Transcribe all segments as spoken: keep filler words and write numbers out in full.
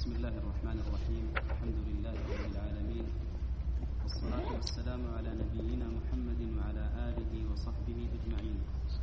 بسم الله الرحمن الرحيم. الحمد لله رب العالمين، والصلاة والسلام على نبينا محمد وعلى آله وصحبه أجمعين.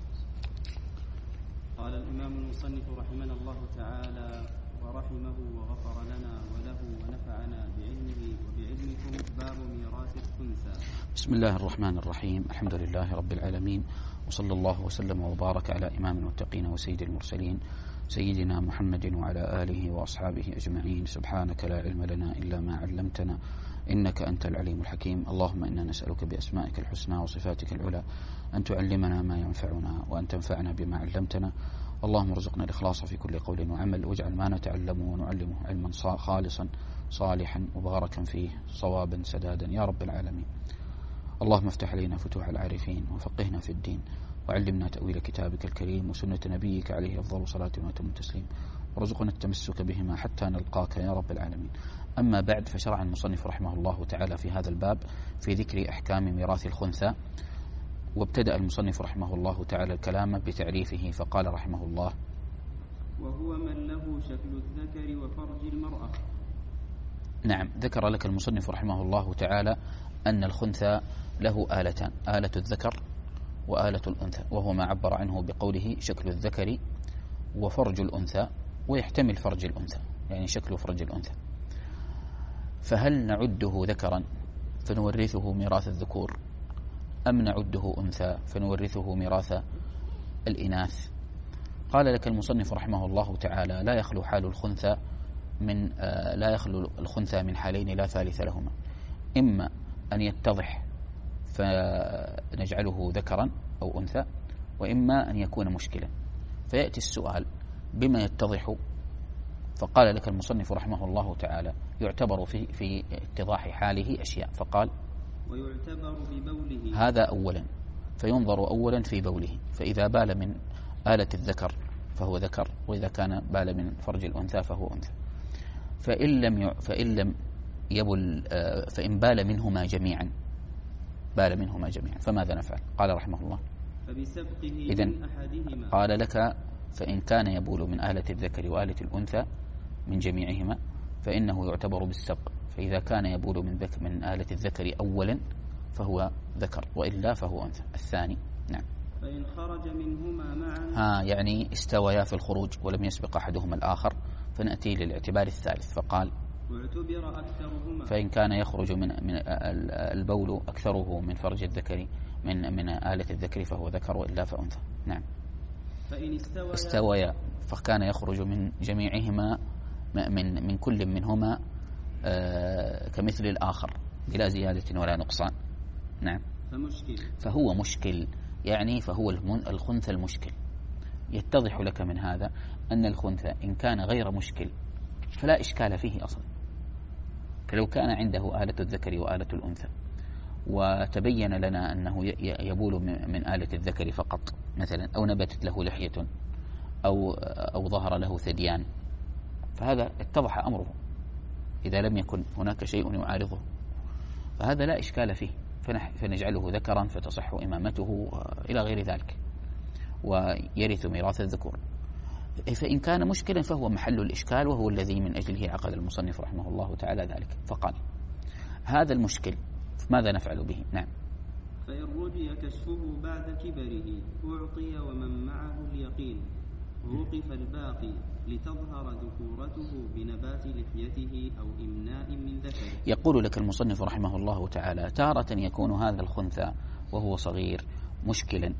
قال الإمام المصنف رحمنا الله تعالى ورحمه وغفر لنا وله ونفعنا بعلمه وبعلمكم. باب ميراث الخنثى. بسم الله الرحمن الرحيم. الحمد لله رب العالمين، وصلى الله وسلم وبارك على إمام المتقين وسيد المرسلين سيدنا محمد وعلى آله وأصحابه أجمعين. سبحانك لا علم لنا إلا ما علمتنا إنك أنت العليم الحكيم. اللهم إنا نسألك بأسمائك الحسنى وصفاتك العلى أن تعلمنا ما ينفعنا وأن تنفعنا بما علمتنا. اللهم ارزقنا الإخلاص في كل قول وعمل، واجعل ما نتعلم ونعلمه علما خالصا صالحا مباركا فيه صوابا سدادا يا رب العالمين. اللهم افتح علينا فتوح العارفين وفقهنا في الدين، وعلمنا تأويل كتابك الكريم وسنة نبيك عليه أفضل صلاة وأتم التسليم، وارزقنا التمسك بهما حتى نلقاك يا رب العالمين. أما بعد، فشرع المصنف رحمه الله تعالى في هذا الباب في ذكر أحكام ميراث الخنثى. وابتدأ المصنف رحمه الله تعالى الكلام بتعريفه فقال رحمه الله: وهو من له شكل الذكر وفرج المرأة. نعم، ذكر لك المصنف رحمه الله تعالى أن الخنثى له آلتان: آلة الذكر وآلة الأنثى، وهو ما عبر عنه بقوله شكل الذكر وفرج الأنثى، ويحتمل فرج الأنثى، يعني شكل فرج الأنثى. فهل نعده ذكرا فنورثه ميراث الذكور، أم نعده أنثى فنورثه ميراث الإناث؟ قال لك المصنف رحمه الله تعالى: لا يخلو حال الخنثى من آه لا يخلو الخنثى من حالين لا ثالث لهما، إما أن يتضح فنجعله ذكرا أو أنثى، وإما أن يكون مشكلا. فيأتي السؤال: بما يتضح؟ فقال لك المصنف رحمه الله تعالى: يعتبر في في اتضاح حاله أشياء، فقال: ويعتبر ببوله. هذا أولا، فينظر أولا في بوله، فإذا بال من آلة الذكر فهو ذكر، وإذا كان بال من فرج الأنثى فهو أنثى. فإن لم فإن لم يبل فإن بال منهما جميعا بال منهما جميعا فماذا نفعل؟ قال رحمه الله: فبسبقه إذن من أحدهما. قال لك: فإن كان يبول من آلة الذكر وآلة الأنثى من جميعهما فإنه يعتبر بالسبق، فإذا كان يبول من ذك من آلة الذكر أولا فهو ذكر، وإلا فهو أنثى. الثاني نعم. فإن خرج منهما معا. ها يعني استويا في الخروج ولم يسبق أحدهما الآخر، فنأتي للاعتبار الثالث، فقال: واعتبر أكثرهما. فإن كان يخرج من من البول أكثره من فرج الذكر من من آلة الذكر فهو ذكر، وإلا فأنثى. نعم. فإن استويا استويا فكان يخرج من جميعهما من من كل منهما آه كمثل الآخر بلا زيادة ولا نقصان. نعم. فمشكل فهو مشكل، يعني فهو الخنثى المشكل. يتضح لك من هذا أن الخنثى إن كان غير مشكل فلا إشكال فيه أصلا، فلو كان عنده آلة الذكر وآلة الأنثى وتبين لنا أنه يبول من آلة الذكر فقط مثلا، أو نبتت له لحية أو أو ظهر له ثديان، فهذا اتضح أمره إذا لم يكن هناك شيء يعارضه، فهذا لا إشكال فيه، فنجعله ذكرا فتصح إمامته إلى غير ذلك، ويرث ميراث الذكور. فإن كان مشكلا فهو محل الإشكال، وهو الذي من أجله عقد المصنف رحمه الله تعالى ذلك. فقال: هذا المشكل ماذا نفعل به؟ نعم. فإن رجي كشفه بعد كبره أعطي ومن معه اليقين، ووقف الباقي لتظهر ذكورته بنبات لحيته أو إمناء من ذكره. يقول لك المصنف رحمه الله تعالى: تارة يكون هذا الخنثى وهو صغير مشكلا،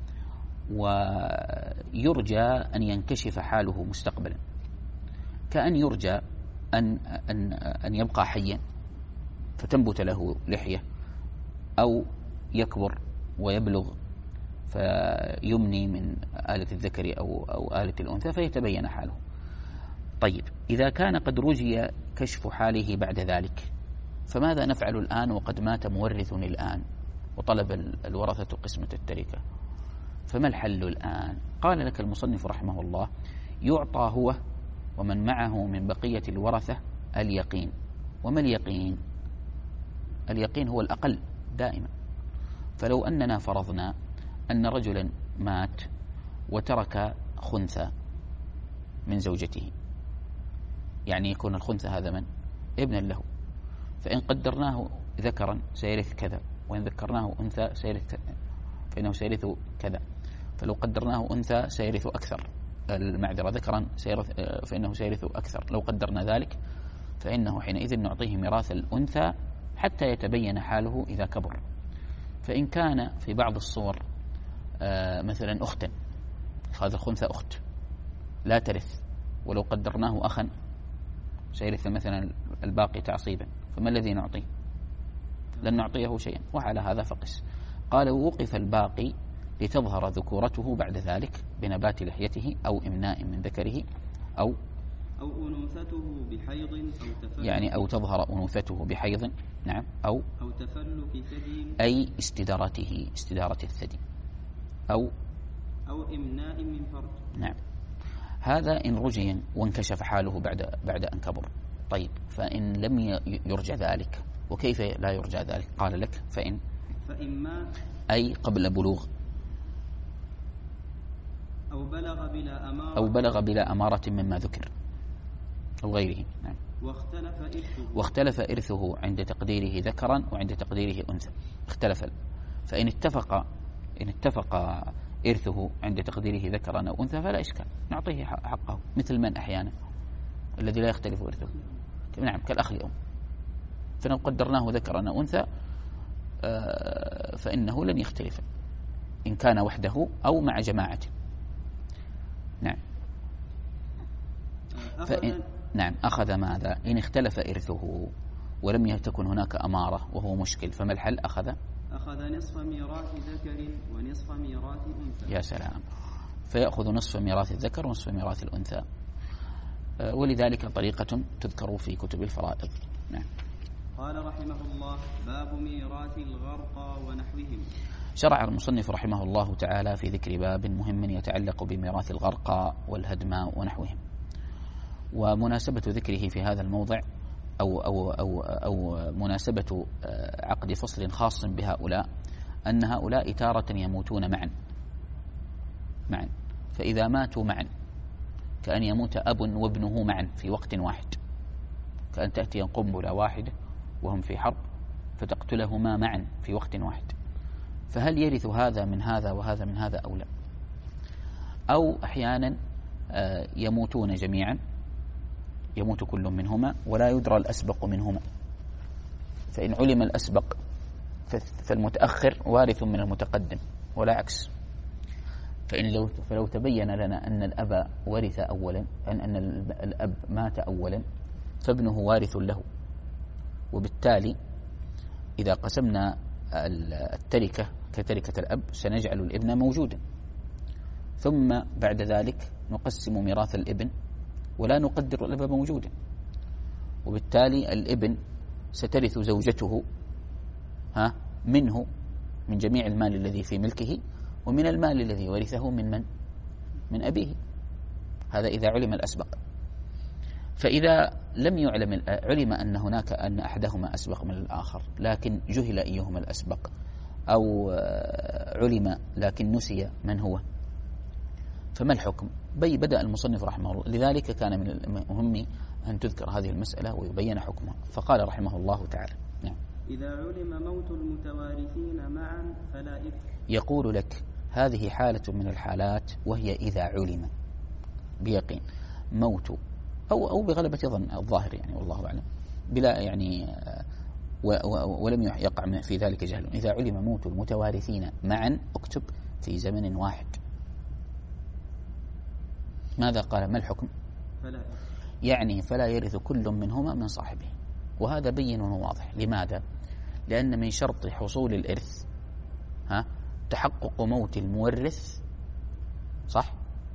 ويرجى أن ينكشف حاله مستقبلا، كأن يرجى أن أن أن يبقى حيا فتنبت له لحية، أو يكبر ويبلغ فيمني من آلة الذكر أو أو آلة الأنثى فيتبين حاله. طيب، إذا كان قد رجي كشف حاله بعد ذلك فماذا نفعل الآن وقد مات مورث الآن وطلب الورثة قسمة التركة؟ فما الحل الآن؟ قال لك المصنف رحمه الله: يعطى هو ومن معه من بقية الورثة اليقين. وما اليقين؟ اليقين هو الأقل دائما. فلو أننا فرضنا أن رجلا مات وترك خنثى من زوجته، يعني يكون الخنثى هذا من ابنا له، فإن قدرناه ذكرا سيرث كذا، وإن ذكرناه أنثى سيرث فإنه سيرث كذا، فلو قدرناه أنثى سيرث أكثر، المعذرة ذكرا سيرث فإنه سيرث أكثر، لو قدرنا ذلك فإنه حينئذ نعطيه ميراث الأنثى حتى يتبين حاله إذا كبر. فإن كان في بعض الصور مثلا أختا، هذا الخنثى أخت لا ترث، ولو قدرناه أخا سيرث مثلا الباقي تعصيبا، فما الذي نعطيه؟ لن نعطيه شيئا، وعلى هذا فقس. قال ووقف الباقي لتظهر ذكورته بعد ذلك بنبات لحيته أو إمناء من ذكره أو أو أنوثته بحيض أو تفلك، يعني أو تظهر أنوثته بحيض، نعم، أو أو تفلك ثدي، أي استدارته استدارة الثدي، أو أو إمناء من فرج، نعم. هذا إن رجي وانكشف حاله بعد بعد أن كبر. طيب فإن لم يرجى ذلك، وكيف لا يرجى ذلك؟ قال لك فإن فإما أي قبل بلوغ أو بلغ بلا أمارة أو بلغ بلا أمارة مما ذكر أو غيره، نعم. واختلف إرثه واختلف إرثه عند تقديره ذكرا وعند تقديره أنثى، اختلف. فإن اتفق إن اتفق إرثه عند تقديره ذكرا أو أنثى فلا إشكال، نعطيه حقه، مثل من أحيانا الذي لا يختلف إرثه، نعم، كالأخ الأم، فلو قدرناه ذكرا أو أنثى فإنه لن يختلف إن كان وحده أو مع جماعة، نعم. فإن نعم أخذ ماذا؟ إن اختلف إرثه ولم تكن هناك أمارة وهو مشكل، فما الحل؟ أخذ أخذ نصف ميراث ذكر ونصف ميراث أنثى. يا سلام، فيأخذ نصف ميراث الذكر ونصف ميراث الأنثى، ولذلك طريقة تذكر في كتب الفرائض، نعم. قال رحمه الله باب ميراث الغرقى ونحوهم. شرع المصنف رحمه الله تعالى في ذكر باب مهم يتعلق بميراث الغرقى والهدماء ونحوهم، ومناسبة ذكره في هذا الموضع أو, أو, أو, أو مناسبة عقد فصل خاص بهؤلاء أن هؤلاء تارة يموتون معا معا فإذا ماتوا معا كأن يموت أب وابنه معا في وقت واحد، كأن تأتي قنبلة واحدة وهم في حرب فتقتلهما معا في وقت واحد، فهل يرث هذا من هذا وهذا من هذا أو لا؟ أو أحيانا يموتون جميعا، يموت كل منهما ولا يدرى الأسبق منهما، فإن علم الأسبق فالمتأخر وارث من المتقدم ولا عكس. فإن لو فلو تبين لنا أن الأب ورث أولا، أن أن الأب مات أولا، فابنه وارث له، وبالتالي إذا قسمنا التركة كتركة الأب سنجعل الابن موجودا، ثم بعد ذلك نقسم ميراث الابن ولا نقدر الأب موجودا، وبالتالي الابن سترث زوجته ها منه من جميع المال الذي في ملكه ومن المال الذي ورثه من من؟ من أبيه، هذا إذا علم الأسبق. فإذا لم يعلم علم أن هناك أن أحدهما أسبق من الآخر لكن جهل أيهما الأسبق، أو علم لكن نسي من هو، فما الحكم؟ بي بدأ المصنف رحمه الله، لذلك كان من المهم أن تذكر هذه المسألة ويبين حكمها، فقال رحمه الله تعالى نعم. إذا علم موت المتوارثين معا فلا إثم. يقول لك هذه حالة من الحالات، وهي إذا علم بيقين موت أو أو بغلبة ظن الظاهر يعني والله أعلم، بلا يعني ولم يقع في ذلك جهل. إذا علم موت المتوارثين معا اكتب في زمن واحد، ماذا قال؟ ما الحكم؟ فلا يعني فلا يرث كل منهما من صاحبه، وهذا بين وواضح. لماذا؟ لأن من شرط حصول الإرث ها تحقق موت المورث، صح،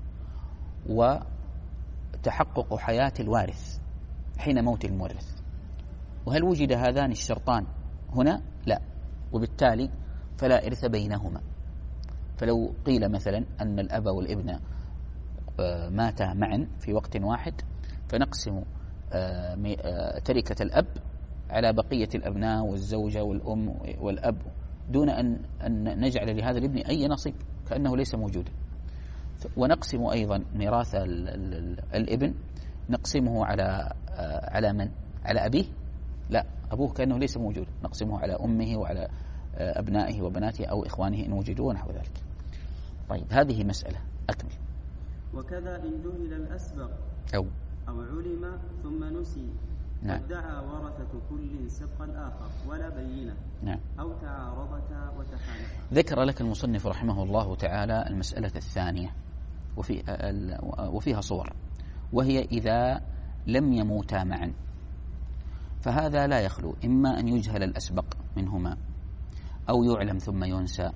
وتحقق حياة الوارث حين موت المورث، وهل وجد هذان الشرطان هنا؟ لا، وبالتالي فلا إرث بينهما. فلو قيل مثلا أن الأب والابن ماتا معا في وقت واحد، فنقسم تركة الأب على بقية الأبناء والزوجة والأم والأب دون أن أن نجعل لهذا الابن أي نصيب كأنه ليس موجودا، ونقسم أيضا ميراث الابن نقسمه على على من؟ على أبيه؟ لا، أبوه كأنه ليس موجود، نقسمه على أمه وعلى أبنائه وبناته أو إخوانه إن وجدوا ونحو ذلك. طيب هذه مسألة، أكمل. وكذا إن جهل الأسبق أو أو علم ثم نسي، نعم. ادعى ورثة كل سبق الآخر ولا بينة، نعم. أو تعارضتا وتحالفا. ذكر لك المصنف رحمه الله تعالى المسألة الثانية وفي وفيها صور، وهي إذا لم يموتا معا، فهذا لا يخلو إما أن يجهل الأسبق منهما أو يعلم ثم ينسى.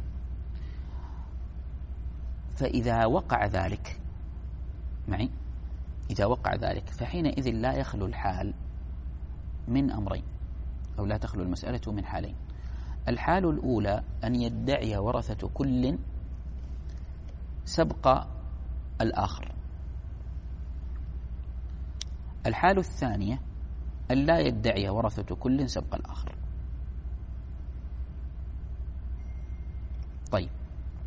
فإذا وقع ذلك معي إذا وقع ذلك فحينئذ لا يخلو الحال من أمرين، أو لا تخلو المسألة من حالين. الحال الأولى أن يدعي ورثة كل سبق الآخر. الحال الثانية أن لا يدعي ورثة كل سبق الآخر. طيب،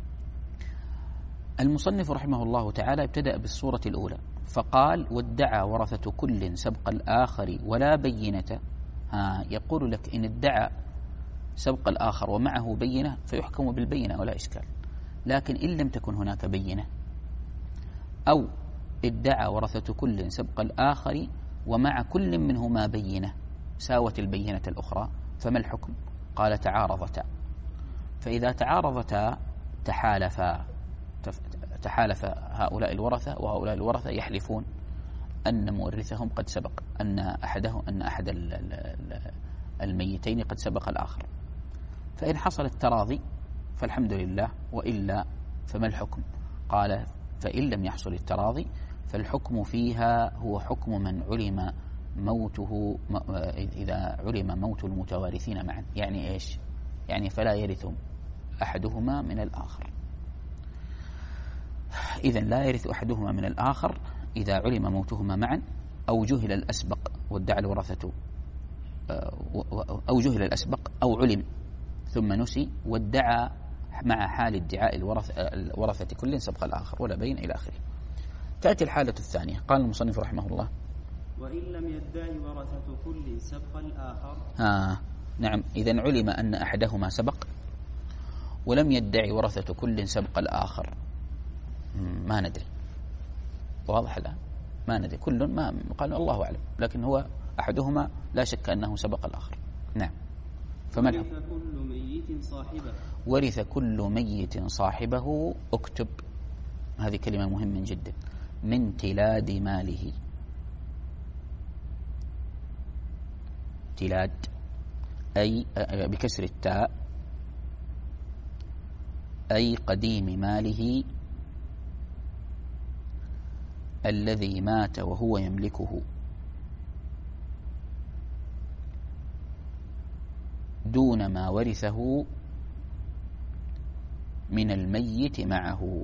المصنف رحمه الله تعالى ابتدأ بالصورة الأولى فقال وادعى ورثة كل سبق الآخر ولا بينة. ها يقول لك إن ادعى سبق الآخر ومعه بينة فيحكم بالبينة ولا إشكال، لكن إن لم تكن هناك بينة أو ادعى ورثة كل سبق الآخر ومع كل منهما بينة ساوت البينة الأخرى، فما الحكم؟ قال تعارضتا. فإذا تعارضتا تحالفا، تحالف هؤلاء الورثة وهؤلاء الورثة يحلفون أن مورثهم قد سبق، أن أحدهم أن أحد الميتين قد سبق الآخر. فإن حصل التراضي فالحمد لله، وإلا فما الحكم؟ قال فإن لم يحصل التراضي فالحكم فيها هو حكم من علم موته، إذا علم موت المتوارثين معا. يعني إيش؟ يعني فلا يرث أحدهما من الآخر. إذن لا يرث أحدهما من الآخر إذا علم موتهما معا، أو جهل الأسبق وادعى الورثة، أو جهل الأسبق أو علم ثم نسي وادعى مع حال ادعاء الورثة كل سبق الآخر ولا بين إلى آخره. تأتي الحالة الثانية. قال المصنف رحمه الله وإن لم يدعي ورثة كل سبق الآخر. ها نعم، إذن علم أن أحدهما سبق ولم يدعي ورثة كل سبق الآخر، ما ندري. واضح الآن؟ ما ندري، كل ما قال الله أعلم، لكن هو أحدهما لا شك أنه سبق الآخر. نعم. فما ورث كل ميت صاحبه. ورث كل ميت صاحبه. اكتب هذه كلمة مهمة جدا، من تلاد ماله. تلاد أي بكسر التاء أي قديم ماله الذي مات وهو يملكه دون ما ورثه من الميت معه.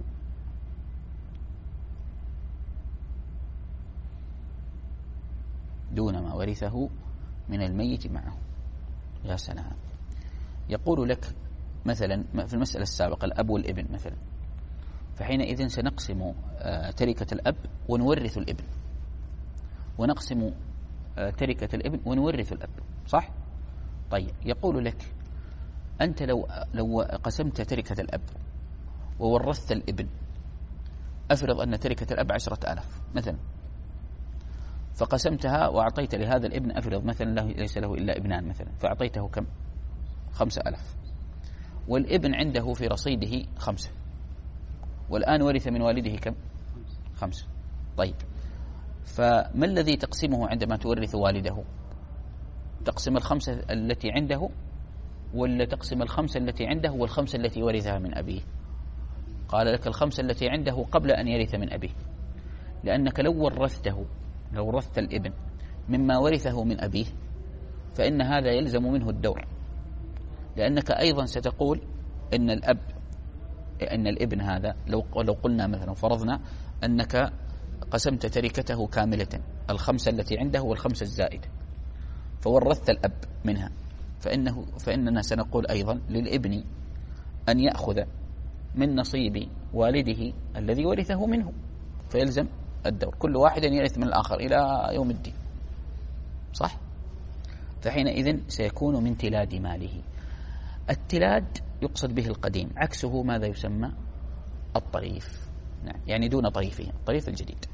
دون ما ورثه من الميت معه. يا سلام. يقول لك مثلا في المسألة السابقة الأب والابن مثلا، فحينئذ سنقسم تركة الأب ونورث الابن، ونقسم تركة الابن ونورث الأب، صح؟ طيب، يقول لك أنت لو لو قسمت تركة الأب وورثت الابن، أفرض أن تركة الأب عشرة آلاف مثلا، فقسمتها وأعطيت لهذا الابن، أفرض مثلا له ليس له إلا ابنان مثلا، فأعطيته كم؟ خمسة آلاف، والابن عنده في رصيده خمسة، والآن ورث من والده كم؟ خمسة. طيب، فما الذي تقسمه عندما تورث والده؟ تقسم الخمسة التي عنده ولا تقسم الخمسة التي عنده والخمسة التي ورثها من أبيه؟ قال لك الخمسة التي عنده قبل أن يرث من أبيه، لأنك لو ورثته لو ورثت الابن مما ورثه من أبيه فإن هذا يلزم منه الدور، لأنك أيضا ستقول إن الأب إن الابن هذا لو لو قلنا مثلا فرضنا أنك قسمت تركته كاملة، الخمسة التي عنده والخمسة الزائدة، فورثت الأب منها، فإنه فإننا سنقول أيضا للابن أن يأخذ من نصيب والده الذي ورثه منه، فيلزم الدور، كل واحد يرث من الآخر إلى يوم الدين، صح؟ فحينئذ سيكون من تلاد ماله. التلاد يقصد به القديم، عكسه ماذا يسمى؟ الطريف، نعم، يعني دون طريفه، الطريف الجديد.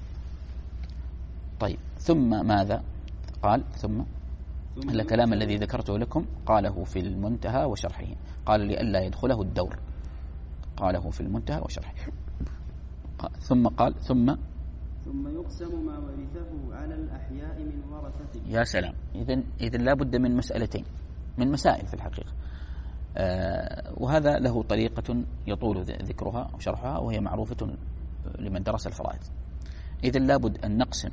طيب، ثم ماذا قال؟ ثم الكلام الذي ذكرته لكم قاله في المنتهى وشرحه، قال لئلا يدخله الدور، قاله في المنتهى وشرحه. ثم قال ثم ثم يقسم ما ورثه على الأحياء من ورثته. يا سلام، إذن إذن لا بد من مسألتين، من مسائل في الحقيقة، آه وهذا له طريقة يطول ذكرها وشرحها، وهي معروفة لمن درس الفرائض. إذن لا بد أن نقسم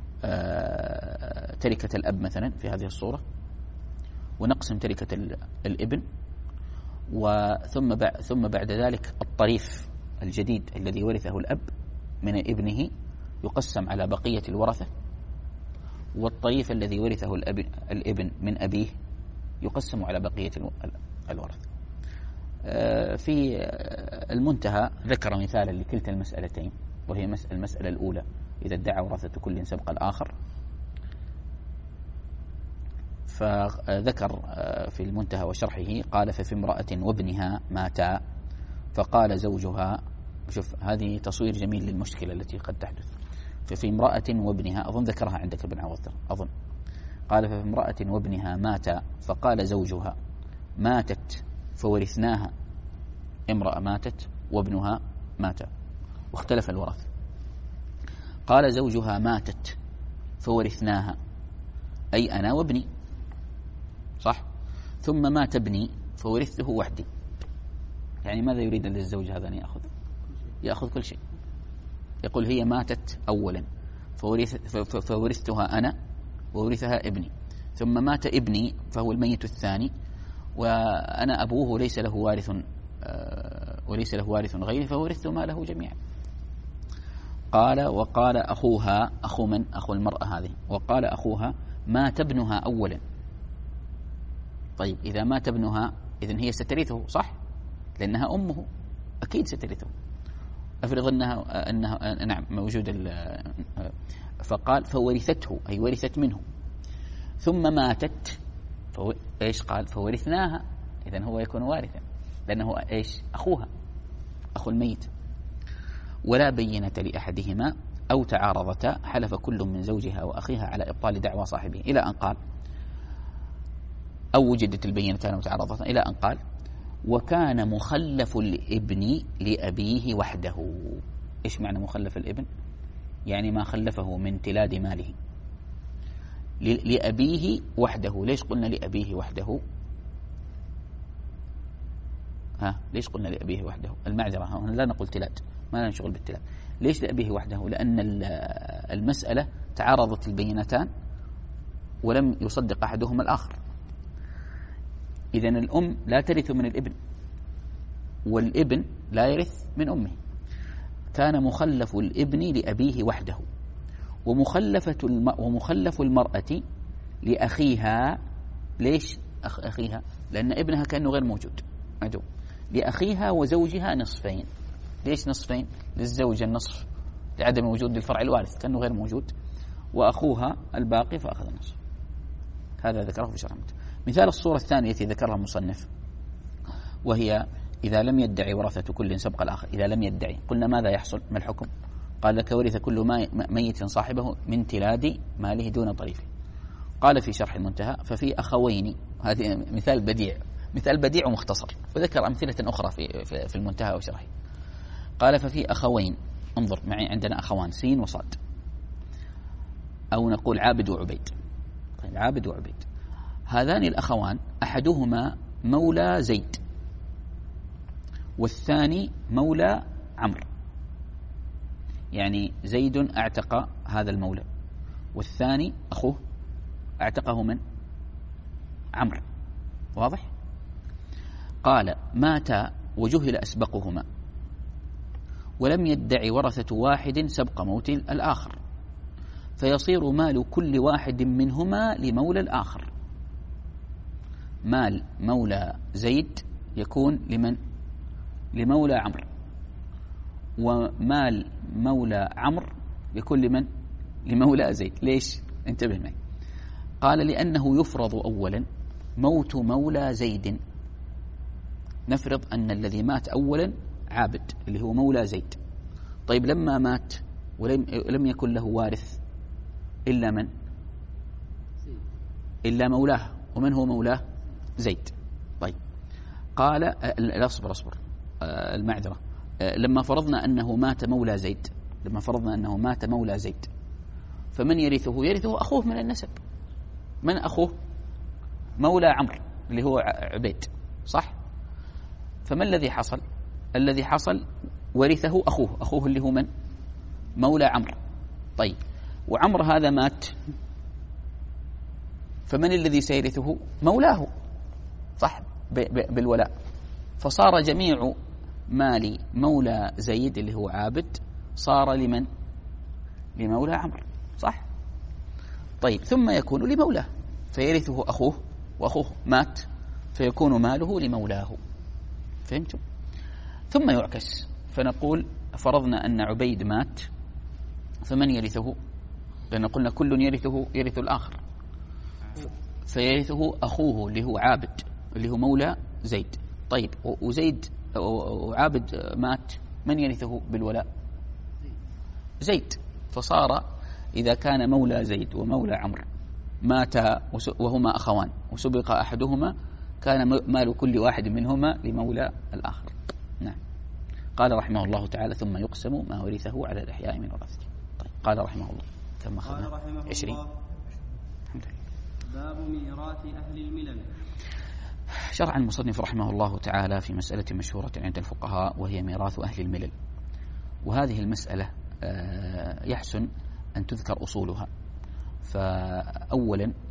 آه تركة الأب مثلا في هذه الصورة، ونقسم تركة الابن، وثم بعد ثم بعد ذلك الطريف الجديد الذي ورثه الأب من ابنه يقسم على بقية الورثة، والطريف الذي ورثه الأب الابن من أبيه يقسم على بقية الورثة. في المنتهى ذكر مثالا لكلتا المسألتين، وهي المسألة الأولى إذا ادعى ورثة كل سبق الآخر، فذكر في المنتهى وشرحه قال ففي امرأة وابنها ماتا فقال زوجها، شوف هذه تصوير جميل للمشكلة التي قد تحدث. ففي امرأة وابنها، أظن ذكرها عندك ابن عوض، أظن قال ففي امرأة وابنها ماتا فقال زوجها ماتت فورثناها، امرأة ماتت وابنها مات واختلف الورث. قال زوجها ماتت فورثناها، أي أنا وابني، صح؟ ثم مات ابني فورثته وحدي، يعني ماذا يريد للزوج هذا أن يأخذ؟ يأخذ كل شيء. يقول هي ماتت أولا فورثتها أنا وورثها ابني، ثم مات ابني فهو الميت الثاني، وأنا أبوه ليس له وارث وليس له وارث غيري، فورثت ماله جميعا. قال وقال أخوها، أخو من؟ أخو المرأة هذه. وقال أخوها مات ابنها أولا. طيب إذا مات ابنها إذن هي سترثه، صح؟ لأنها أمه أكيد سترثه. أفرض أنها, أنها نعم موجود. فقال فورثته، أي ورثت منه. ثم ماتت فو... إيش قال؟ فورثناها، إذن هو يكون وارثا لأنه إيش؟ أخوها، أخو الميت. ولا بينة لأحدهما أو تعارضتا حلف كل من زوجها وأخيها على إبطال دعوى صاحبه، إلى أن قال أو وجدت البينتان وتعارضتا، إلى أن قال وكان مخلف الابن لأبيه وحده. إيش معنى مخلف الابن؟ يعني ما خلفه من تلاد ماله لأبيه وحده. ليش قلنا لأبيه وحده؟ ها ليش قلنا لأبيه وحده؟ المعذرة، هنا لا نقول تلاد، ما لنا شغل بالتلاد. ليش لأبيه وحده؟ لأن المسألة تعارضت البينتان ولم يصدق أحدهما الآخر. إذن الأم لا ترث من الابن، والابن لا يرث من أمه. كان مخلف الابن لأبيه وحده، ومخلفة الم... ومخلف المرأة لأخيها. ليش أخ... أخيها؟ لأن ابنها كأنه غير موجود، عدو. لأخيها وزوجها نصفين. ليش نصفين؟ للزوجة النصف لعدم وجود الفرع الوارث، كأنه غير موجود، وأخوها الباقي فأخذ النصف. هذا ذكره في شرح. مثال الصورة الثانية التي ذكرها المصنف، وهي إذا لم يدعي ورثة كل سبق الآخر. إذا لم يدعي قلنا ماذا يحصل؟ ما الحكم؟ قال لك ورث كل ميت صاحبه من تلاد ماله دون طريفه. قال في شرح المنتهى ففي أخوين، هذه مثال بديع، مثال بديع ومختصر، وذكر أمثلة أخرى في في المنتهى وشرحه. قال ففي أخوين، انظر معي، عندنا أخوان سين وصاد، أو نقول عابد وعبيد. طيب عابد وعبيد، هذان الأخوان أحدهما مولى زيد والثاني مولى عمرو، يعني زيد اعتق هذا المولى والثاني أخوه اعتقه من؟ عمرو، واضح؟ قال مات وجهل أسبقهما ولم يدعي ورثة واحد سبق موت الآخر، فيصير مال كل واحد منهما لمولى الآخر. مال مولى زيد يكون لمن؟ لمولى عمرو، ومال مولى عمرو يكون لمن؟ لمولى زيد. ليش؟ انتبه معي. قال لأنه يفرض أولا موت مولى زيد. نفرض أن الذي مات أولا عابد اللي هو مولى زيد. طيب لما مات ولم لم يكن له وارث إلا من؟ إلا مولاه. ومن هو مولاه؟ زيد. طيب قال لا اصبر اصبر المعذرة. لما فرضنا أنه مات مولى زيد لما فرضنا أنه مات مولى زيد فمن يرثه؟ يرثه أخوه من النسب. من أخوه؟ مولى عمرو اللي هو عبيد، صح؟ فما الذي حصل؟ الذي حصل ورثه أخوه أخوه اللي هو من؟ مولى عمرو. طيب وعمرو هذا مات، فمن الذي سيرثه؟ مولاه، صح؟ بالولاء. فصار جميع مال مولى زيد اللي هو عابد صار لمن؟ لمولى عمرو، صح؟ طيب ثم يكون لمولاه فيرثه أخوه، وأخوه مات فيكون ماله لمولاه. فهمتم؟ ثم يعكس فنقول فرضنا أن عبيد مات فمن يرثه؟ لأن قلنا كل يرثه يرث الآخر، فيرثه أخوه اللي هو عابد اللي هو مولى زيد. طيب وزيد وعابد مات، من يرثه بالولاء؟ زيد. فصار إذا كان مولى زيد ومولى عمرو ماتا وهما أخوان وسبق أحدهما كان مال كل واحد منهما لمولى الآخر. نعم. قال رحمه الله تعالى ثم يقسم ما ورثه على الإحياء من ورثته. طيب قال رحمه الله كم أخذنا؟ عشرين. الحمد لله. باب ميراث أهل الملل. شرع المصنف رحمه الله تعالى في مسألة مشهورة عند الفقهاء وهي ميراث أهل الملل. وهذه المسألة يحسن أن تذكر أصولها. فأولا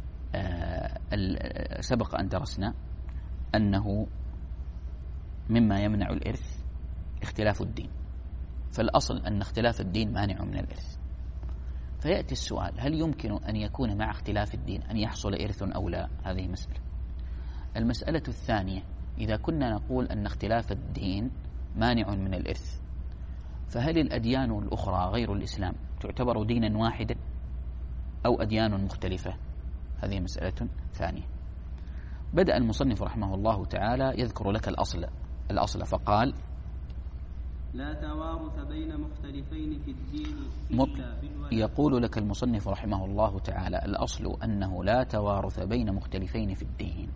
سبق أن درسنا أنه مما يمنع الإرث اختلاف الدين، فالأصل أن اختلاف الدين مانع من الإرث. فيأتي السؤال هل يمكن أن يكون مع اختلاف الدين أن يحصل إرث أو لا؟ هذه مسألة. المسألة الثانية إذا كنا نقول أن اختلاف الدين مانع من الإرث فهل الأديان الأخرى غير الإسلام تعتبر دينا واحدا أو أديان مختلفة؟ هذه مسألة ثانية. بدأ المصنف رحمه الله تعالى يذكر لك الأصل الأصل فقال لا توارث بين مختلفين في الدين إلا بالولاء. يقول لك المصنف رحمه الله تعالى الأصل أنه لا توارث بين مختلفين في الدين.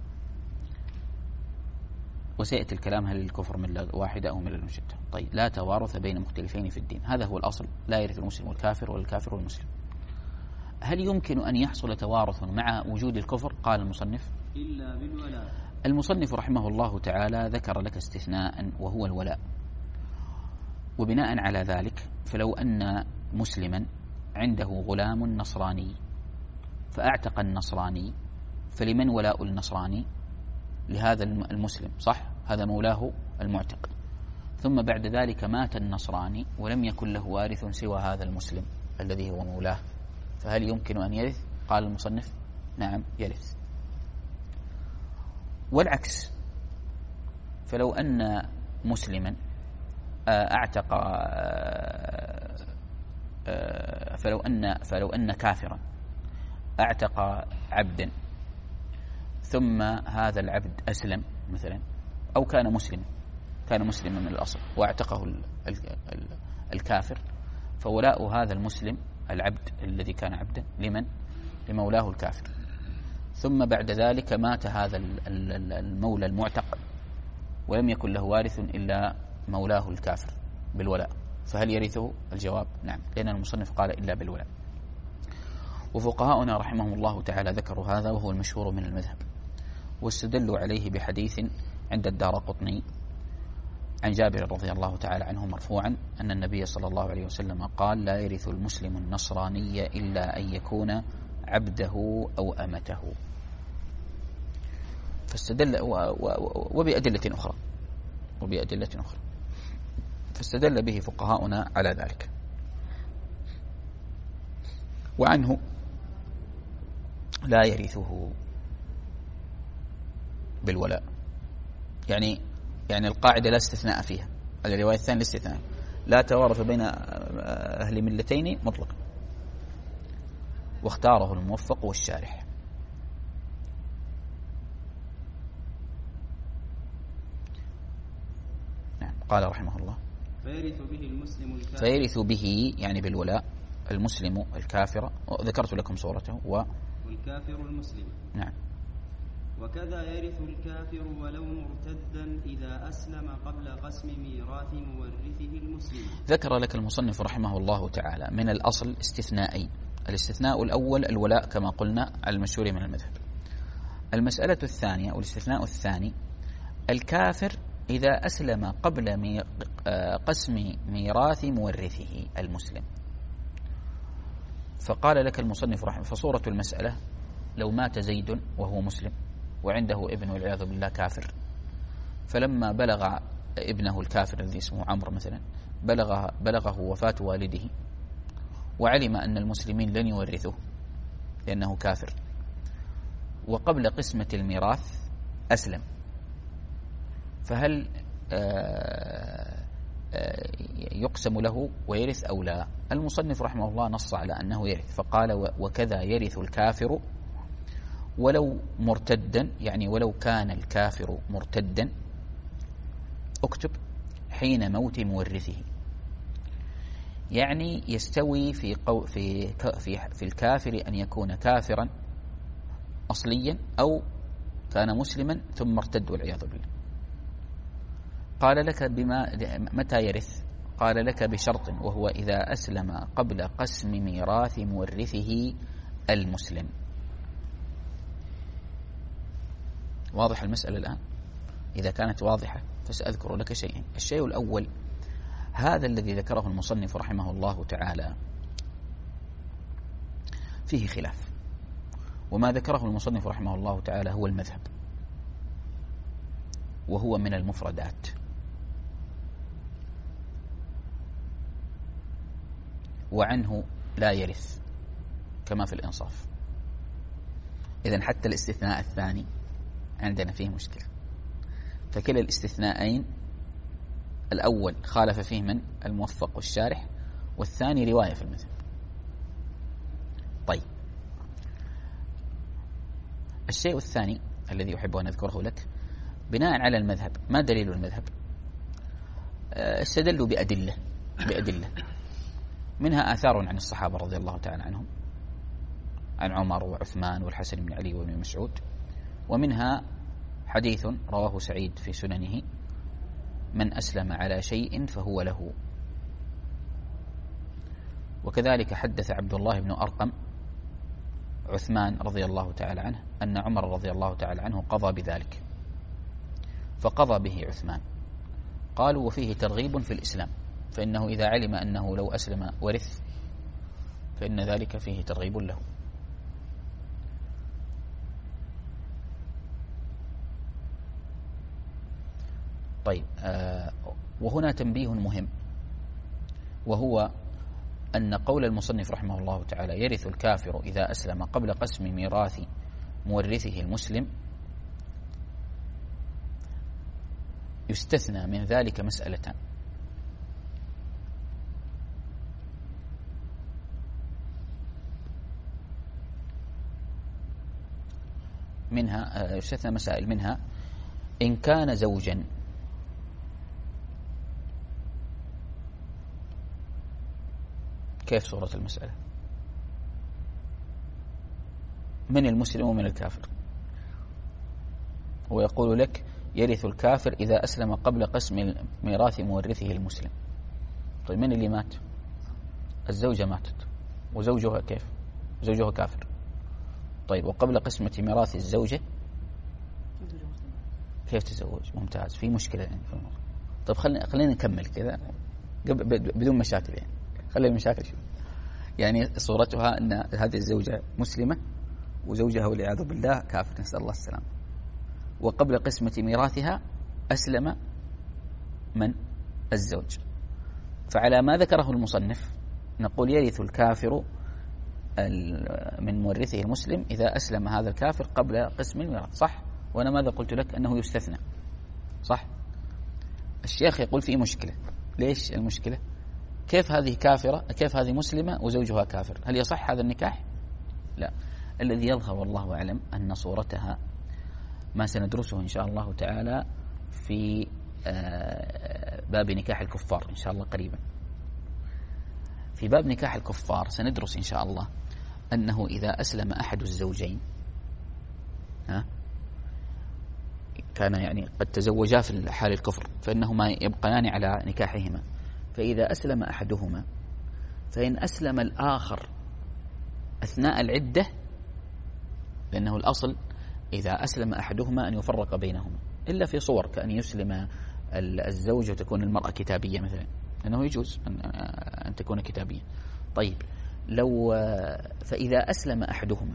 وسيأتي الكلام هل الكفر ملة واحدة أو ملة شتى. طيب لا توارث بين مختلفين في الدين، هذا هو الأصل. لا يرث المسلم والكافر ولا الكافر والمسلم. هل يمكن أن يحصل توارث مع وجود الكفر؟ قال المصنف إلا بالولاء. المصنف رحمه الله تعالى ذكر لك استثناء وهو الولاء. وبناء على ذلك فلو أن مسلما عنده غلام نصراني فأعتق النصراني فلمن ولاء النصراني؟ لهذا المسلم، صح؟ هذا مولاه المعتق. ثم بعد ذلك مات النصراني ولم يكن له وارث سوى هذا المسلم الذي هو مولاه، فهل يمكن أن يرث؟ قال المصنف نعم يرث. والعكس، فلو أن مسلما أعتق فلو أن فلو أن كافرا أعتق عبدا ثم هذا العبد أسلم مثلا أو كان مسلما كان مسلما من الأصل واعتقه الكافر، فولاء هذا المسلم العبد الذي كان عبدا لمن؟ لمولاه الكافر. ثم بعد ذلك مات هذا المولى المعتق ولم يكن له وارث إلا مولاه الكافر بالولاء، فهل يرثه؟ الجواب نعم، لأن المصنف قال إلا بالولاء. وفقهاؤنا رحمهم الله تعالى ذكروا هذا وهو المشهور من المذهب، واستدلوا عليه بحديث عند الدارقطني عن جابر رضي الله تعالى عنه مرفوعا أن النبي صلى الله عليه وسلم قال لا يرث المسلم النصراني إلا أن يكون عبده أو أمته. فاستدل وبأدلة أخرى وبأدلة أخرى فاستدل به فقهاؤنا على ذلك. وعنه لا يرثه بالولاء، يعني يعني القاعدة لا استثناء فيها، الرواية الثانية الاستثناء، لا توارث بين أهل ملتين مطلقا، واختاره الموفق والشارح. نعم. قال رحمه الله: فيرث به المسلم الكافر، فيرث به يعني بالولاء المسلم الكافر، ذكرت لكم صورته، و والكافر المسلم. نعم. وكذا يرث الكافر ولو مرتدا إذا أسلم قبل قسم ميراث مورثه المسلم. ذكر لك المصنف رحمه الله تعالى من الأصل استثنائين. الاستثناء الأول الولاء كما قلنا على المشهور من المذهب. المسألة الثانية أو الاستثناء الثاني الكافر إذا أسلم قبل مي... قسم ميراث مورثه المسلم. فقال لك المصنف رحمه، فصورة المسألة لو مات زيد وهو مسلم وعنده ابن والعياذ بالله كافر، فلما بلغ ابنه الكافر الذي اسمه عمرو مثلا بلغ بلغه وفاة والده، وعلم أن المسلمين لن يورثوه لأنه كافر، وقبل قسمة الميراث أسلم، فهل يقسم له ويرث أو لا؟ المصنف رحمه الله نص على أنه يرث، فقال: وكذا يرث الكافر ولو مرتدا، يعني ولو كان الكافر مرتدا، اكتب حين موت مورثه، يعني يستوي في قو في في في الكافر أن يكون كافرا أصليا أو كان مسلما ثم ارتد والعياذ بالله. قال لك بما متى يرث؟ قال لك بشرط، وهو إذا أسلم قبل قسم ميراث مورثه المسلم. واضح المسألة الآن؟ إذا كانت واضحة فسأذكر لك شيئين. الشيء الأول، هذا الذي ذكره المصنف رحمه الله تعالى فيه خلاف، وما ذكره المصنف رحمه الله تعالى هو المذهب، وهو من المفردات، وعنه لا يرث كما في الإنصاف. إذن حتى الاستثناء الثاني عندنا فيه مشكلة. فكلا الاستثناءين، الأول خالف فيه من الموفق والشارح، والثاني رواية في المذهب. طيب، الشيء الثاني الذي أحب أن أذكره لك بناء على المذهب. ما دليل المذهب؟ استدلوا بأدلة بأدلة منها آثار عن الصحابة رضي الله تعالى عنهم، عن عمر وعثمان والحسن بن علي وابن مسعود، ومنها حديث رواه سعيد في سننه: من أسلم على شيء فهو له. وكذلك حدث عبد الله بن أرقم عثمان رضي الله تعالى عنه أن عمر رضي الله تعالى عنه قضى بذلك، فقضى به عثمان. قالوا: وفيه ترغيب في الإسلام، فإنه إذا علم أنه لو أسلم ورث فإن ذلك فيه ترغيب له. طيب، آه وهنا تنبيه مهم، وهو أن قول المصنف رحمه الله تعالى يرث الكافر إذا أسلم قبل قسم ميراث مورثه المسلم، يستثنى من ذلك مسألتان. منها يستثنى مسائل، منها إن كان زوجا كيف صورة المسألة؟ من المسلم ومن الكافر. ويقول لك يرث الكافر إذا أسلم قبل قسم ميراث مورثه المسلم. طيب، من اللي مات؟ الزوجة ماتت، وزوجها كيف؟ زوجها كافر. طيب، وقبل قسمة ميراث الزوجة كيف تزوج؟ ممتاز، في مشكلة يعني في الموضوع. طيب، خلينا خلينا نكمل كذا بدون مشاكل، يعني خلي المشاكل شو. يعني صورتها أن هذه الزوجة مسلمة وزوجها والعياذ بالله كافر، نسأل الله السلام، وقبل قسمة ميراثها أسلم من؟ الزوج. فعلى ما ذكره المصنف نقول يرث الكافر من مورثه المسلم إذا أسلم هذا الكافر قبل قسم الميراث، صح؟ وأنا ماذا قلت لك؟ أنه يستثنى، صح؟ الشيخ يقول فيه مشكلة. ليش المشكلة؟ كيف هذه كافرة، كيف هذه مسلمة وزوجها كافر؟ هل يصح هذا النكاح؟ لا. الذي يظهر والله أعلم أن صورتها ما سندرسه إن شاء الله تعالى في باب نكاح الكفار إن شاء الله قريبا. في باب نكاح الكفار سندرس إن شاء الله أنه إذا أسلم أحد الزوجين، ها، كان يعني قد تزوجا في حال الكفر فإنهما يبقيان على نكاحهما، فإذا أسلم أحدهما فإن أسلم الآخر أثناء العدة، لأنه الأصل إذا أسلم أحدهما أن يفرق بينهما، إلا في صور كأن يسلم الزوج وتكون المرأة كتابية مثلا، لأنه يجوز أن تكون كتابية. طيب لو فإذا أسلم أحدهما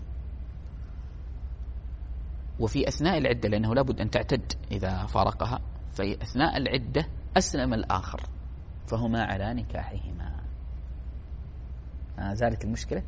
وفي أثناء العدة، لأنه لابد أن تعتد إذا فارقها، في أثناء العدة أسلم الآخر فهما على نكاحهما. آه ذلك المشكلة.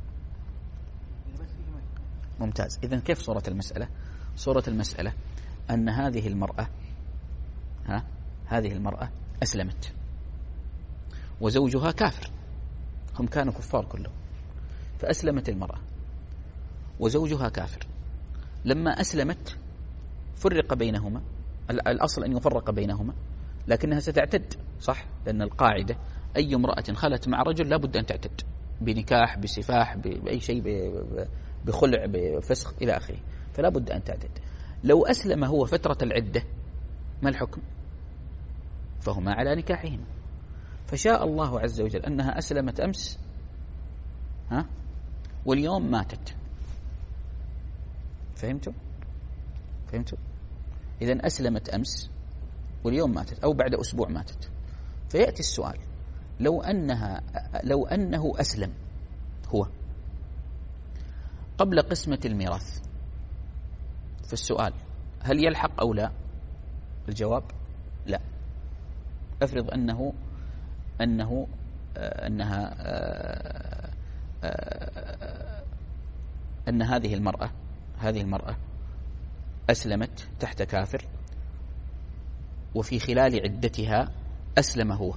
ممتاز. إذن كيف صورة المسألة؟ صورة المسألة أن هذه المرأة ها هذه المرأة أسلمت وزوجها كافر، هم كانوا كفار كلهم، فأسلمت المرأة وزوجها كافر. لما أسلمت فرق بينهما، الأصل أن يفرق بينهما، لكنها ستعتد، صح؟ لأن القاعدة أي امرأة خلت مع رجل لابد أن تعتد بنكاح، بسفاح، بأي شيء، بخلع، بفسخ إلى آخره، فلا بد أن تعتد. لو أسلم هو فترة العدة ما الحكم؟ فهما على نكاحهما. فشاء الله عز وجل أنها أسلمت أمس، ها، واليوم ماتت. فهمتوا؟ فهمتوا؟ إذن أسلمت أمس واليوم ماتت، أو بعد أسبوع ماتت. فيأتي السؤال: لو أنها لو أنه أسلم هو قبل قسمة الميراث، فالسؤال هل يلحق أو لا؟ الجواب لا. أفرض أنه أنه أنها أن هذه المرأة هذه المرأة أسلمت تحت كافر، وفي خلال عدتها أسلم هو،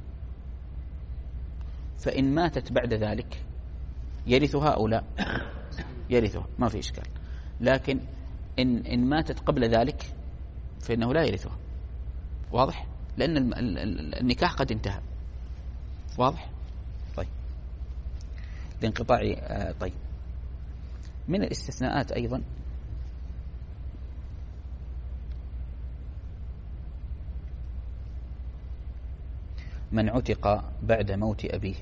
فإن ماتت بعد ذلك يرثها أو لا؟ يرثها، ما في إشكال. لكن إن إن ماتت قبل ذلك فإنه لا يرثها. واضح؟ لأن النكاح قد انتهى. واضح؟ طيب، لانقطاع. آه طيب، من الاستثناءات أيضا من عتق بعد موت أبيه.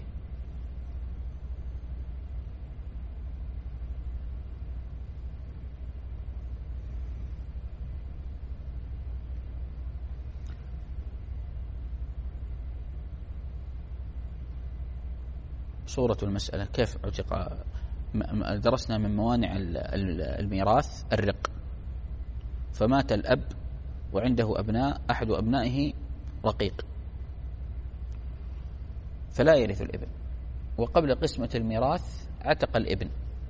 صورة المسألة كيف عتق؟ درسنا من موانع الميراث الرق، فمات الأب وعنده أبناء، أحد أبنائه رقيق فلا يرث الابن، وقبل قسمة الميراث عتق الابن،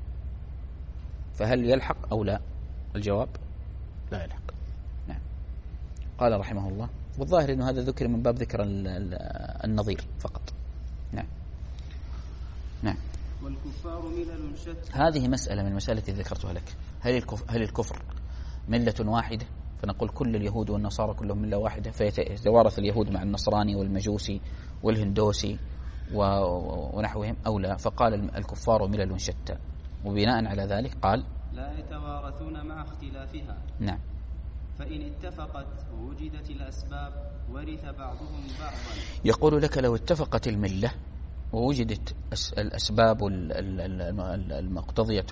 فهل يلحق أو لا؟ الجواب لا يلحق. نعم. قال رحمه الله، والظاهر أنه هذا ذكر من باب ذكر النظير فقط. نعم. نعم. والكفار ملل شتى. هذه مسألة من مسألة ذكرتها لك. هل الكفر, هل الكفر ملة واحدة؟ فنقول كل اليهود والنصارى كلهم ملة واحدة، فيتوارث اليهود مع النصراني والمجوسي والهندوسي ونحوهم أو لا؟ فقال الكفار ملل شتى، وبناء على ذلك قال لا يتوارثون مع اختلافها. نعم. فإن اتفقت ووجدت الأسباب ورث بعضهم بعضا. يقول لك لو اتفقت الملة ووجدت الأسباب المقتضية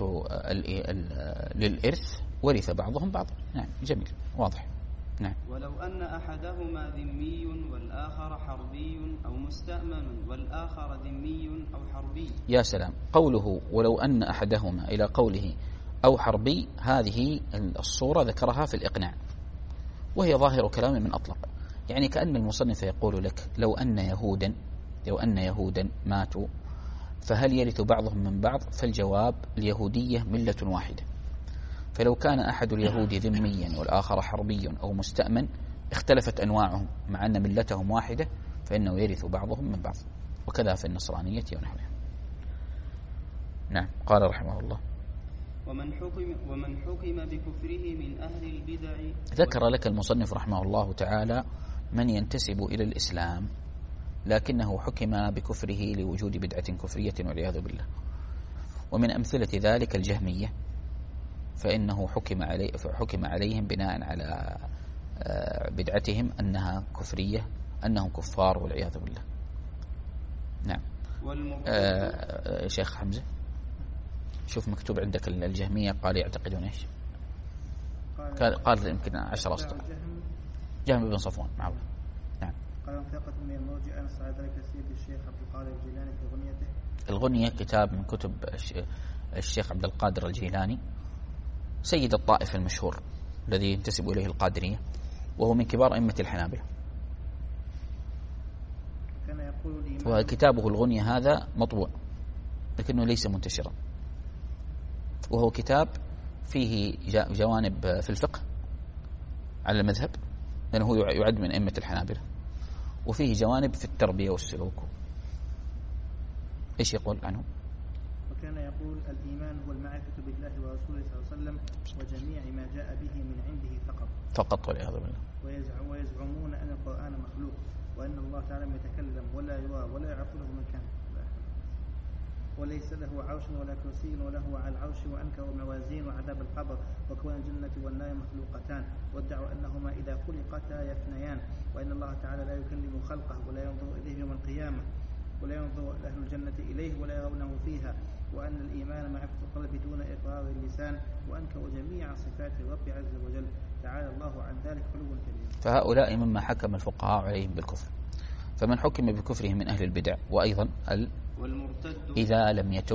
للإرث ورث بعضهم بعضا. نعم، جميل، واضح. نعم. ولو أن أحدهما ذمي والآخر حربي أو مستأمن والآخر ذمي أو حربي. يا سلام، قوله ولو أن أحدهما إلى قوله أو حربي، هذه الصورة ذكرها في الإقناع، وهي ظاهر كلام من أطلق، يعني كأن المصنف يقول لك لو أن يهودا لو أن يهودا ماتوا فهل يرث بعضهم من بعض؟ فالجواب اليهودية ملة واحدة، فلو كان أحد اليهود ذميا والآخر حربي أو مستأمن اختلفت أنواعهم مع أن ملتهم واحدة، فإنه يرث بعضهم من بعض. وكذا في النصرانية ونحوها. نعم. قال رحمه الله: ومن حكم, ومن حكم بكفره من أهل البدع. ذكر لك المصنف رحمه الله تعالى من ينتسب إلى الإسلام لكنه حكم بكفره لوجود بدعة كفرية والعياذ بالله. ومن أمثلة ذلك الجهمية، فإنه حكم, علي حكم عليهم بناء على بدعتهم أنها كفرية، أنهم كفار والعياذ بالله. نعم. آه شيخ حمزة، شوف مكتوب عندك الجهمية قال يعتقدون إيش؟ قال, قال يمكن عشر أسطر. جهم بن صفوان. معه. نعم. قال ثقة من المرجئة نص على ذلك سيد الشيخ عبد القادر الجيلاني في غنيته. الغنية كتاب من كتب الشيخ عبد القادر الجيلاني سيد الطائف المشهور الذي ينتسب إليه القادرية، وهو من كبار أئمة الحنابلة. كان يقول وكتابه الغنية هذا مطبوع لكنه ليس منتشرا، وهو كتاب فيه جوانب في الفقه على المذهب لأنه يعد من أئمة الحنابلة، وفيه جوانب في التربية والسلوك. إيش يقول عنه؟ وكان يقول الإيمان هو المعرفة بالله ورسوله صلى الله عليه وسلم وجميع ما جاء به من عنده فقط فقط والعياذ بالله. ويزعمون أن القرآن مخلوق وأن الله تعالى يتكلم ولا يرى ولا يعرف له مكان وليس له عرش ولا كرسي وله على العرش، وأنكروا موازين وعذاب القبر وكون الجنة والنار مخلوقتان، وادعوا أنهما إذا خلقتا يفنيان، وأن الله تعالى لا يكلم خلقه ولا ينظر إليه يوم القيامة ولا ينظر أهل الجنة إليه ولا يرونه فيها، وأن الإيمان معرفة القلب دون إقرار اللسان، وأنكروا جميع صفات الرب عز وجل تعالى الله عن ذلك علوا كبيرا. فهؤلاء مما حكم الفقهاء عليهم بالكفر. فمن حكم بكفره من أهل البدع، وأيضا ال والمرتد إذا لم يتب،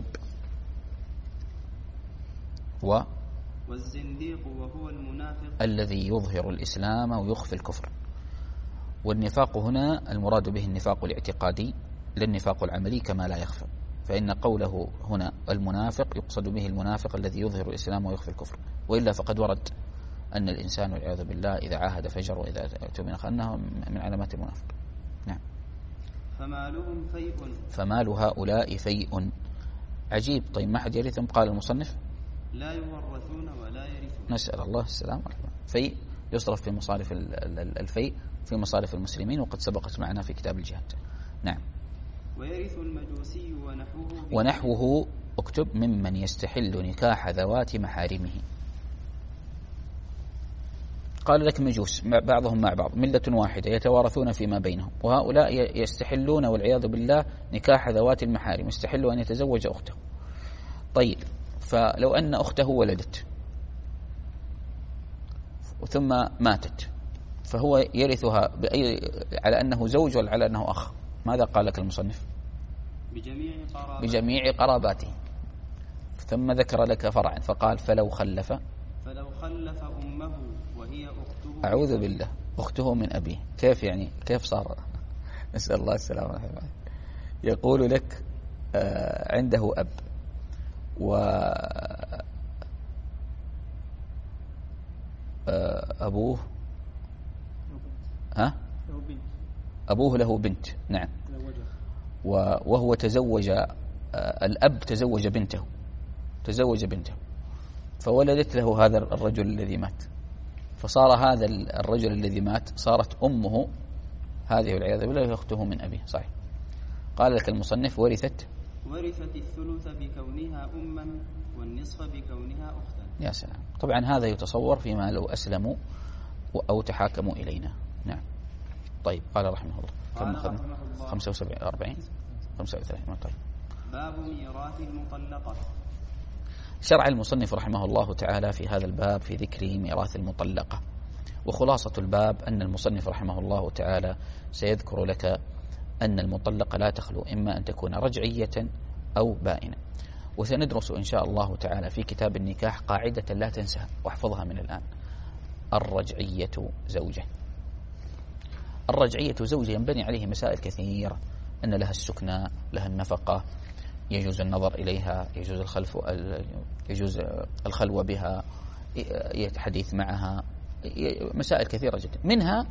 و والزنديق وهو المنافق الذي يظهر الإسلام ويخفي الكفر. والنفاق هنا المراد به النفاق الاعتقادي لا النفاق العملي كما لا يخفى، فإن قوله هنا المنافق يقصد به المنافق الذي يظهر الإسلام ويخفي الكفر، وإلا فقد ورد أن الإنسان والعياذ بالله إذا عاهد فجر وإذا اؤتمن خانه من علامات المنافق. نعم. فمالهم فيء فمال هؤلاء فيء. عجيب. طيب ما حد يرثهم؟ قال المصنف لا يورثون ولا يرثون. نسأل الله السلام. فيء يصرف في مصارف الفيء في مصارف المسلمين، وقد سبقت معنا في كتاب الجهاد. نعم. ويرث المجوسي ونحوه ونحوه اكتب ممن يستحل نكاح ذوات محارمه. قال لك مجوس بعضهم مع بعض ملة واحدة يتوارثون فيما بينهم، وهؤلاء يستحلون والعياذ بالله نكاح ذوات المحارم، يستحل أن يتزوج أخته. طيب فلو أن أخته ولدت ثم ماتت فهو يرثها بأي على أنه زوج ولا على أنه أخ؟ ماذا قال لك المصنف؟ بجميع قراباته. بجميع قراباته. ثم ذكر لك فرعا فقال فلو خلف فلو خلف أمه وهي أخته. أعوذ بالله. أخته من أبيه. كيف يعني؟ كيف صار؟ نسأل الله السلامة والعافية. يقول لك آه عنده أب و آه أبوه ها؟ أبوه له بنت. نعم. وهو تزوج آه الأب تزوج بنته تزوج بنته فولدت له هذا الرجل الذي مات، فصار هذا الرجل الذي مات صارت أمه هذه والعياذ بالله أخته من أبيه. صحيح. قال لك المصنف ورثت ورثت الثلث بكونها أما والنصف بكونها أختا. يا سلام. طبعا هذا يتصور فيما لو أسلموا أو تحاكموا إلينا. نعم. طيب. قال رحمه الله كم أخذنا؟ خمسة وسبعين أربعين خمسة وثلاثين. طيب. باب ميراث المطلقة. شرع المصنف رحمه الله تعالى في هذا الباب في ذكر ميراث المطلقة، وخلاصة الباب أن المصنف رحمه الله تعالى سيذكر لك أن المطلقة لا تخلو إما أن تكون رجعية أو بائنة. وسندرس إن شاء الله تعالى في كتاب النكاح قاعدة لا تنسها واحفظها من الآن: الرجعية زوجة. الرجعية زوجة ينبني عليه مسائل كثيرة، أن لها السكنى، لها النفقة، يجوز النظر إليها، يجوز الخلف يجوز الخلوة بها، حديث معها، مسائل كثيرة جدا. منها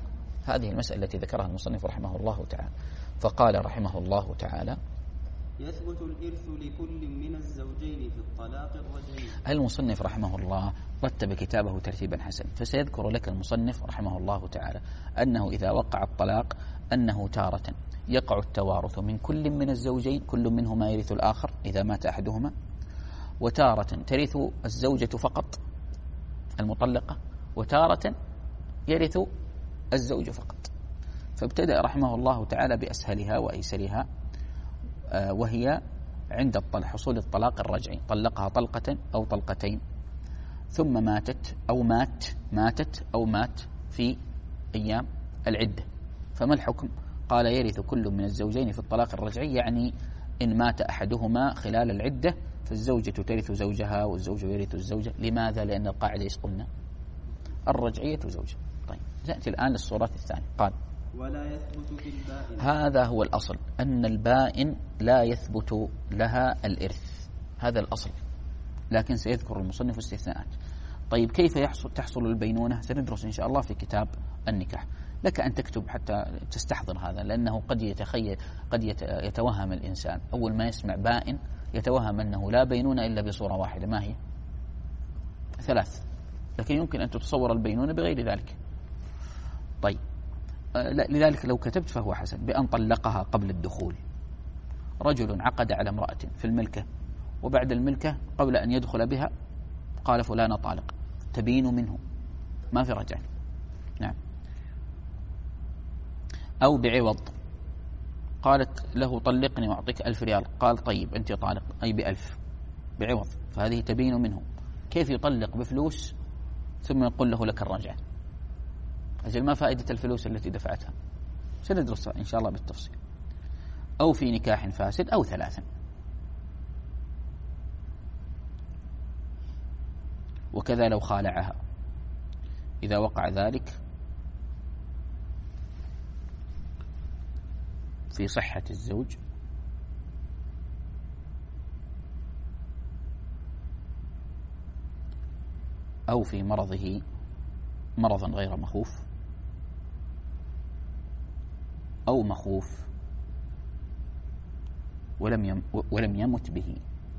هذه المسألة التي ذكرها المصنف رحمه الله تعالى. فقال رحمه الله تعالى: يثبت الإرث لكل من الزوجين في الطلاق الرجعي. المصنف رحمه الله رتب كتابه ترتيبا حسنا، فسيذكر لك المصنف رحمه الله تعالى أنه إذا وقع الطلاق أنه تارة يقع التوارث من كل من الزوجين، كل منهما يرث الآخر إذا مات أحدهما، وتارة ترث الزوجة فقط المطلقة، وتارة يرث الزوج فقط. فابتدأ رحمه الله تعالى بأسهلها وأيسرها، وهي عند الطلاق، حصول الطلاق الرجعي، طلقها طلقة أو طلقتين ثم ماتت أو مات ماتت أو مات في أيام العدة، فما الحكم؟ قال: يرث كل من الزوجين في الطلاق الرجعي، يعني إن مات أحدهما خلال العدة فالزوجة ترث زوجها والزوج يرث الزوجة. لماذا؟ لأن القاعدة إيش قلنا؟ الرجعية زوجة. طيب نأتي الآن للصورة الثانية. قال: ولا يثبت في البائن. هذا هو الأصل، أن البائن لا يثبت لها الإرث، هذا الأصل، لكن سيذكر المصنف استثناءات. طيب كيف يحصل تحصل البينونة؟ سندرس إن شاء الله في كتاب النكاح. لك أن تكتب حتى تستحضر هذا، لأنه قد يتخيل قد يتوهم الإنسان أول ما يسمع بائن يتوهم أنه لا بينونة إلا بصورة واحدة، ما هي؟ ثلاث، لكن يمكن أن تتصور البينونة بغير ذلك. طيب لذلك لو كتبت فهو حسن: بأن طلقها قبل الدخول. رجل عقد على امرأة في الملكة، وبعد الملكة قبل أن يدخل بها قال: فلان طالق، تبين منه، ما في رجع. نعم. أو بعوض، قالت له: طلقني وأعطيك ألف ريال، قال: طيب أنت طالق، أي بألف بعوض، فهذه تبين منه. كيف يطلق بفلوس ثم يقول له لك الرجعة؟ أجل ما فائدة الفلوس التي دفعتها؟ سندرسها إن شاء الله بالتفصيل. أو في نكاح فاسد، أو ثلاثا. وكذا لو خالعها، إذا وقع ذلك في صحة الزوج أو في مرضه مرضا غير مخوف، أو مخوف ولم ولم يمت به.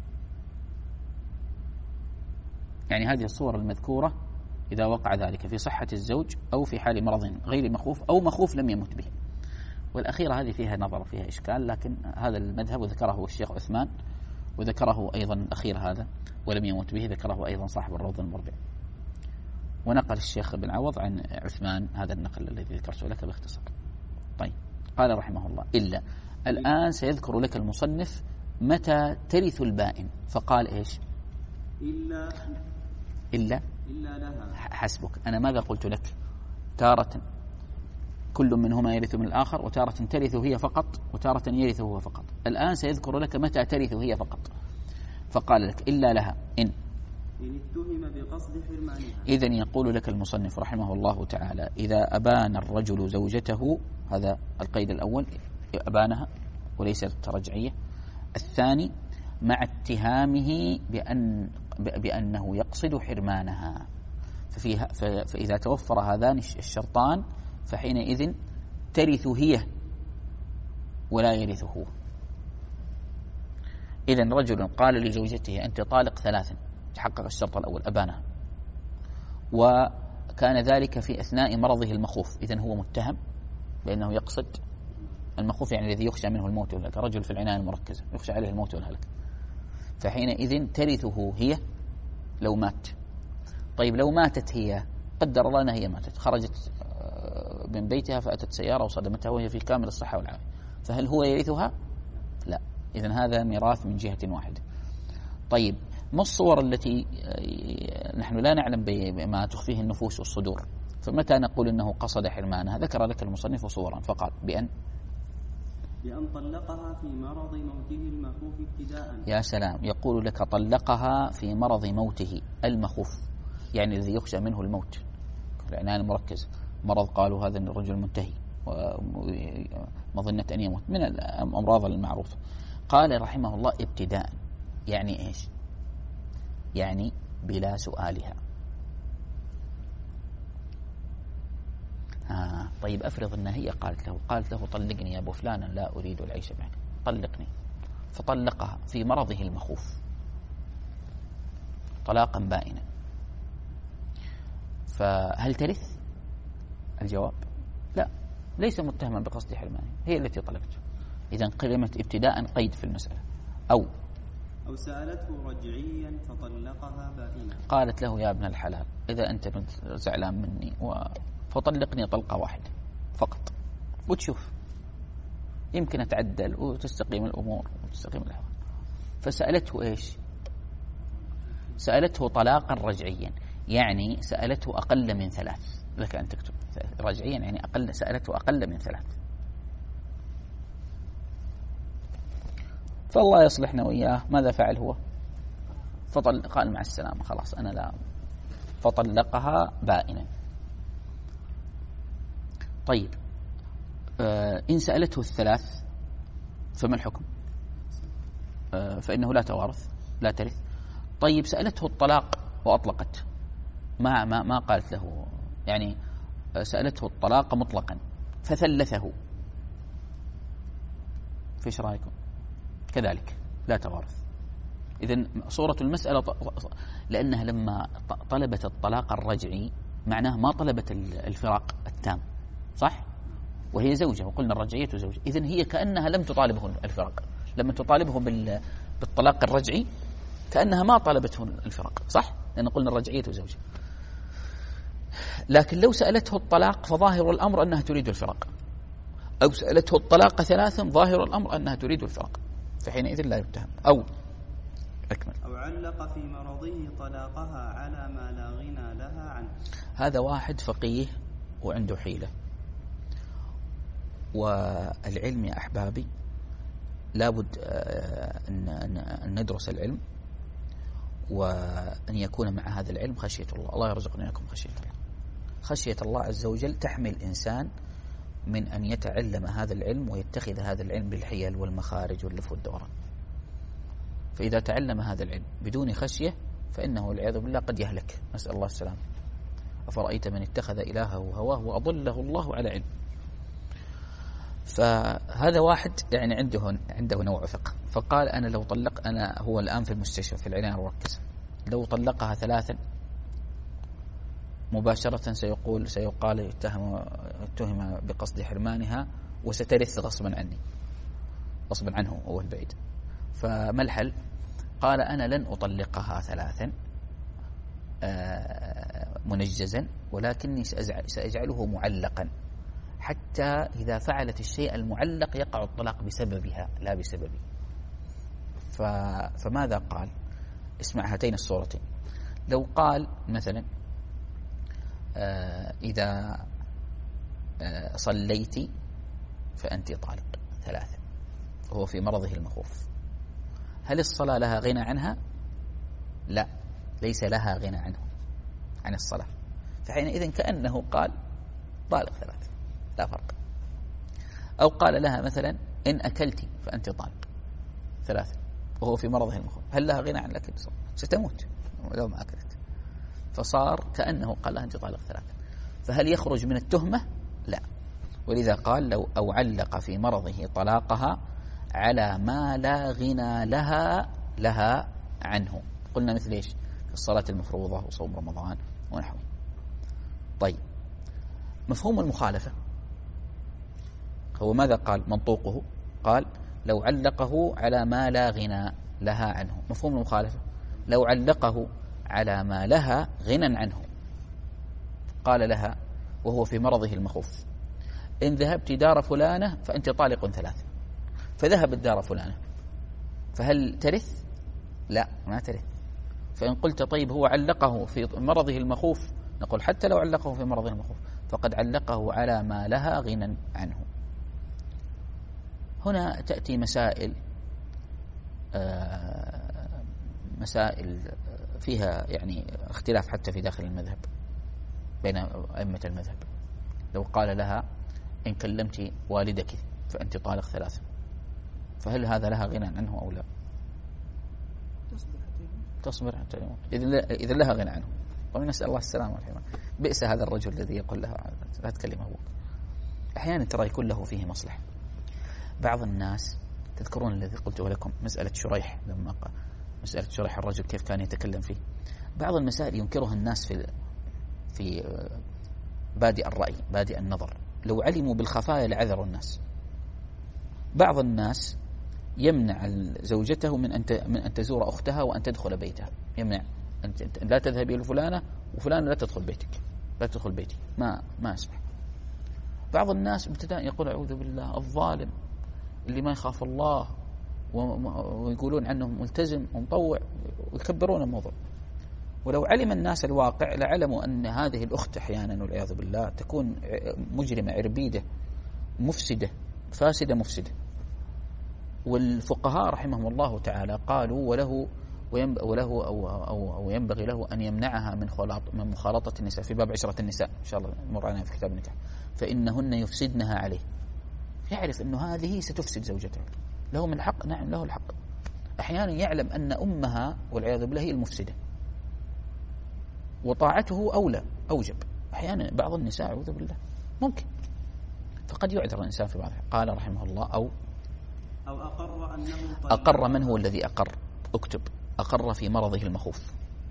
يعني هذه الصور المذكورة إذا وقع ذلك في صحة الزوج أو في حال مرض غير مخوف أو مخوف لم يمت به. والأخيرة هذه فيها نظر، فيها إشكال، لكن هذا المذهب وذكره الشيخ عثمان، وذكره أيضا الأخير هذا ولم يمت به، ذكره أيضا صاحب الروض المربع. ونقل الشيخ بن عوض عن عثمان هذا النقل الذي ذكرته لك باختصار. طيب قال رحمه الله: إلا. الآن سيذكر لك المصنف متى ترث البائن، فقال إيش؟ إلا إلا إلا لها. حسبك، أنا ماذا قلت لك؟ تارة كل منهما يرث من الآخر، وتارة ترث هي فقط، وتارة يرث هو فقط. الآن سيذكر لك متى ترث هي فقط، فقال لك: إلا لها إن إن اتهم بقصد حرمانها. إذن يقول لك المصنف رحمه الله تعالى: إذا أبان الرجل زوجته، هذا القيد الأول، أبانها وليست رجعية. الثاني مع اتهامه بأن بأنه يقصد حرمانها، ففيها فإذا توفر هذان الشرطان فحينئذ ترث هي ولا يرث هو. إذن رجل قال لزوجته: أنت طالق ثلاثا، تحقق الشرط الأول، أبانها، وكان ذلك في أثناء مرضه المخوف، إذن هو متهم بأنه يقصد المخوف، يعني الذي يخشى منه الموت والهلك، رجل في العناية المركزة يخشى عليه الموت والهلك، فحينئذ ترثه هي لو مات. طيب لو ماتت هي، قدر الله أنها هي ماتت، خرجت من بيتها فأتت سيارة وصدمتها وهي في كامل الصحة والعافية، فهل هو يرثها؟ لا. إذن هذا ميراث من جهة واحدة. طيب ما الصور التي نحن لا نعلم بما تخفيه النفوس والصدور، فمتى نقول إنه قصد حرمانها؟ ذكر لك المصنف صورا فقال: بأن بأن طلقها في مرض موته المخوف ابتداء. يا سلام، يقول لك طلقها في مرض موته المخوف، يعني الذي يخشى منه الموت، العناية المركزة، مرض قالوا هذا الرجل منتهي ومظنة أن يموت، من الأمراض المعروفة. قال رحمه الله: ابتداء، يعني إيش؟ يعني بلا سؤالها. آه طيب أفرض أن هي قالت له قالت له طلقني يا أبو فلان لا أريد العيش معك، طلقني، فطلقها في مرضه المخوف طلاقا بائنا، فهل ترث؟ الجواب لا، ليس متهما بقصد حرمانه، هي التي طلقته. إذن كلمة ابتداء قيد في المسألة. أو أو سألته رجعيا فطلقها بائنا، قالت له يا ابن الحلال إذا أنت زعلان مني فطلقني طلقة واحدة فقط وتشوف يمكن أتعدل وتستقيم الأمور وتستقيم الأحوال. فسألته إيش؟ سألته طلاقا رجعيا، يعني سألته أقل من ثلاث، لك أن تكتب رجعيا يعني أقل، سألته أقل من ثلاث. فالله يصلحنا وإياه، ماذا فعل هو؟ فطل قال مع السلامة خلاص أنا لا، فطلقها بائنا. طيب آه إن سألته الثلاث فما الحكم؟ آه فإنه لا توارث، لا ترث. طيب سألته الطلاق وأطلقت، ما ما ما قالت له، يعني سألته الطلاق مطلقا فثلثه، فيش رأيكم؟ كذلك لا توارث. إذن صورة المسألة لأنها لما طلبت الطلاق الرجعي معناه ما طلبت الفراق التام، صح؟ وهي زوجة، وقلنا الرجعية زوجة، إذن هي كأنها لم تطالبه الفراق. لما تطالبه بالطلاق الرجعي كأنها ما طلبته الفراق، صح؟ لأن قلنا الرجعية زوجة. لكن لو سألته الطلاق فظاهر الأمر أنها تريد الفراق، أو سألته الطلاق ثلاثا ظاهر الأمر أنها تريد الفراق، فحينئذ لا يتهم. أو أكمل أو علق في مرضه طلاقها على ما لا غنى لها عنه. هذا واحد فقيه وعنده حيلة، والعلم يا أحبابي لابد أن ندرس العلم، وأن يكون مع هذا العلم خشية الله. الله يرزقنا لكم خشية الله. خشية الله عز وجل تحمل الإنسان من أن يتعلم هذا العلم ويتخذ هذا العلم بالحيل والمخارج واللف والدوران. فإذا تعلم هذا العلم بدون خشية فإنه والعياذ بالله قد يهلك، نسأل الله السلامة. أفرأيت من اتخذ إلهه هواه وأضله الله على علم. فهذا واحد يعني عنده عنده نوع فقه، فقال أنا لو طلق، أنا هو الآن في المستشفى في العناية المركزة، لو طلقها ثلاثا مباشرة سيقول سيقال اتهم اتهم بقصد حرمانها وسترث غصبا عني، غصبا عنه هو البعيد. فما الحل؟ قال أنا لن أطلقها ثلاثا منجزا، ولكني سأجعله معلقا، حتى إذا فعلت الشيء المعلق يقع الطلاق بسببها لا بسببي. فماذا قال؟ اسمع هاتين الصورتين. لو قال مثلا إذا صليت فأنت طالق ثلاثة، وهو في مرضه المخوف، هل الصلاة لها غنى عنها؟ لا، ليس لها غنى عنه عن الصلاة، فحينئذ كأنه قال طالق ثلاثة لا فرق. أو قال لها مثلا إن أكلت فأنت طالق ثلاثة، وهو في مرضه المخوف، هل لها غنى عن الأكل؟ ستموت لو ما أكلت، فصار كأنه قال لها أنت طالق ثلاثة. فهل يخرج من التهمة؟ لا. ولذا قال لو أو علق في مرضه طلاقها على ما لا غنى لها لها عنه. قلنا مثل إيش؟ الصلاة المفروضة وصوم رمضان ونحوه. طيب مفهوم المخالفة هو ماذا قال؟ منطوقه قال لو علقه على ما لا غنى لها عنه. مفهوم المخالفة لو علقه على ما لها غنى عنه، قال لها وهو في مرضه المخوف إن ذهبت دار فلانة فأنت طالق ثلاثة، فذهبت دار فلانة، فهل ترث؟ لا، ما ترث. فإن قلت طيب هو علقه في مرضه المخوف، نقول حتى لو علقه في مرضه المخوف فقد علقه على ما لها غنى عنه. هنا تأتي مسائل مسائل فيها يعني اختلاف حتى في داخل المذهب بين أئمة المذهب. لو قال لها إن كلمت والدك فأنت طالق ثلاثة، فهل هذا لها غنى عنه أو لا؟ تصبر حتى يموت، إذا لها غنى عنه. ونسأل الله السلامة والحماية. بئس هذا الرجل الذي يقول لها لا تكلم أبوك. أحيانا ترى يكون له فيه مصلحة. بعض الناس تذكرون الذي قلته لكم مسألة شريح، لما قال مسألة شريح الرجل كيف كان يتكلم فيه. بعض المسائل ينكرها الناس في في بادئ الرأي بادئ النظر، لو علموا بالخفايا لعذروا الناس. بعض الناس يمنع زوجته من أن من أن تزور أختها وأن تدخل بيتها، يمنع أنت لا تذهبي لفلانة وفلانة لا تدخل بيتك، لا تدخل بيتي، ما ما أسمح. بعض الناس ابتداء يقول أعوذ بالله الظالم اللي ما يخاف الله ويقولون عنه ملتزم ومطوع ويكبرون الموضوع. ولو علم الناس الواقع لعلموا أن هذه الأخت أحيانا والعياذ بالله تكون مجرمة عربيدة مفسدة فاسدة مفسدة. والفقهاء رحمهم الله تعالى قالوا وله وله أو, أو, أو ينبغي له أن يمنعها من من مخالطة النساء في باب عشرة النساء إن شاء الله نمر عليها في كتاب النكاح، فإنهن يفسدنها عليه. يعرف أنه هذه ستفسد زوجته، له من الحق، نعم له الحق. أحيانا يعلم أن أمها والعياذ بالله هي المفسدة وطاعته أولى أوجب. أحيانا بعض النساء أعوذ بالله ممكن، فقد يعذر الإنسان في بعضها. قال رحمه الله أو أو أقر أنه أقر. من هو الذي أقر؟ اكتب أقر في مرضه المخوف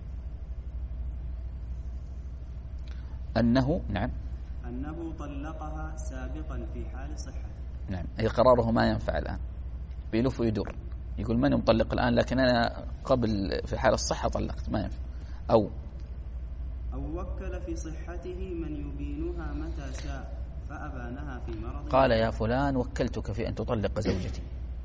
أنه نعم أنه طلقها سابقا في حال صحته. نعم، أي قراره ما ينفع الآن، بيلف ويدور يقول من مطلق الآن لكن أنا قبل في حال الصحة طلقت، ما ينفع. أو أو وكل في صحته من يبينها متى شاء فأبانها في مرض. قال يا فلان وكلتك في أن تطلق زوجتي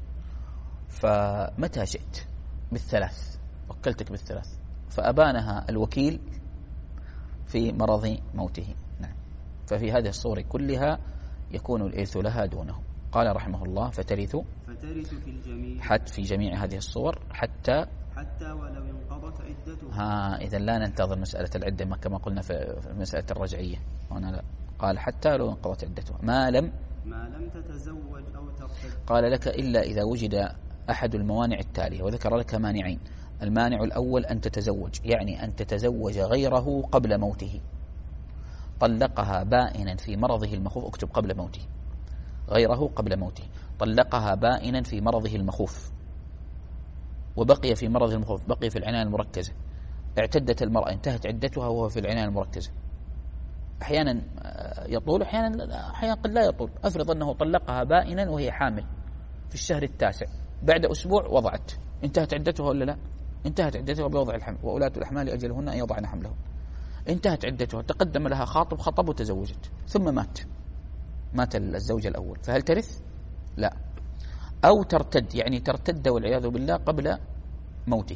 فمتى شئت بالثلاث، وكلتك بالثلاث، فأبانها الوكيل في مرض موته. نعم، ففي هذه الصور كلها يكون الإرث لها دونه. قال رحمه الله فترث فترث في الجميع حتى في جميع هذه الصور حتى حتى ولو انقضت عدتها. ها إذا لا ننتظر مسألة العدة كما قلنا في مسألة الرجعية هنا لا، قال حتى لو انقضت عدتها ما لم ما لم تتزوج أو ترتد. قال لك إلا إذا وجد أحد الموانع التالية، وذكر لك مانعين. المانع الأول أن تتزوج، يعني أن تتزوج غيره قبل موته. طلقها بائنا في مرضه المخوف، اكتب قبل موته، غيره قبل موته. طلقها بائنا في مرضه المخوف وبقي في مرضه المخوف، بقي في العناية المركزة. اعتدت المرأة، انتهت عدتها وهو في العناية المركزة. أحيانا يطول أحيانا أحيانا قد لا يطول. أفرض أنه طلقها بائنا وهي حامل في الشهر التاسع، بعد أسبوع وضعت، انتهت عدتها ولا لا؟ انتهت عدتها بوضع الحمل، وأولاة الأحمال أجلهن أن يضعن حملهن. انتهت عدتها، تقدم لها خاطب خطب وتزوجت، ثم مات مات الزوج الأول، فهل ترث؟ لا. أو ترتد، يعني ترتد والعياذ بالله قبل موته.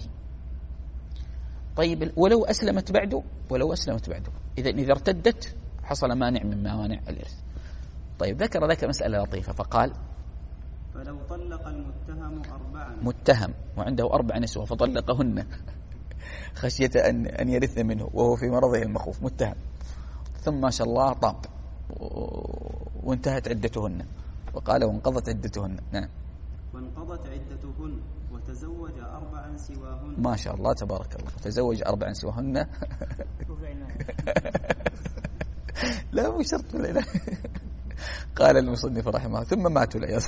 طيب ولو أسلمت بعده، ولو أسلمت بعده إذا إذا ارتدت حصل مانع من موانع الإرث. طيب ذكر لك مسألة لطيفة فقال فلو طلق المتهم أربعا، متهم وعنده أربع نسوة فطلقهن خشية أن أن يرثن منه وهو في مرضه المخوف، متهم، ثم ما شاء الله طاب وانتهت عدتهن، وقال وانقضت عدتهن. نعم، وانقضت عدتهن وتزوج أربعا سواهن. ما شاء الله تبارك الله، تزوج أربعا سواهن. لا مو شرط ولا. قال المصنف رحمه الله ثم ماتوا العياذ.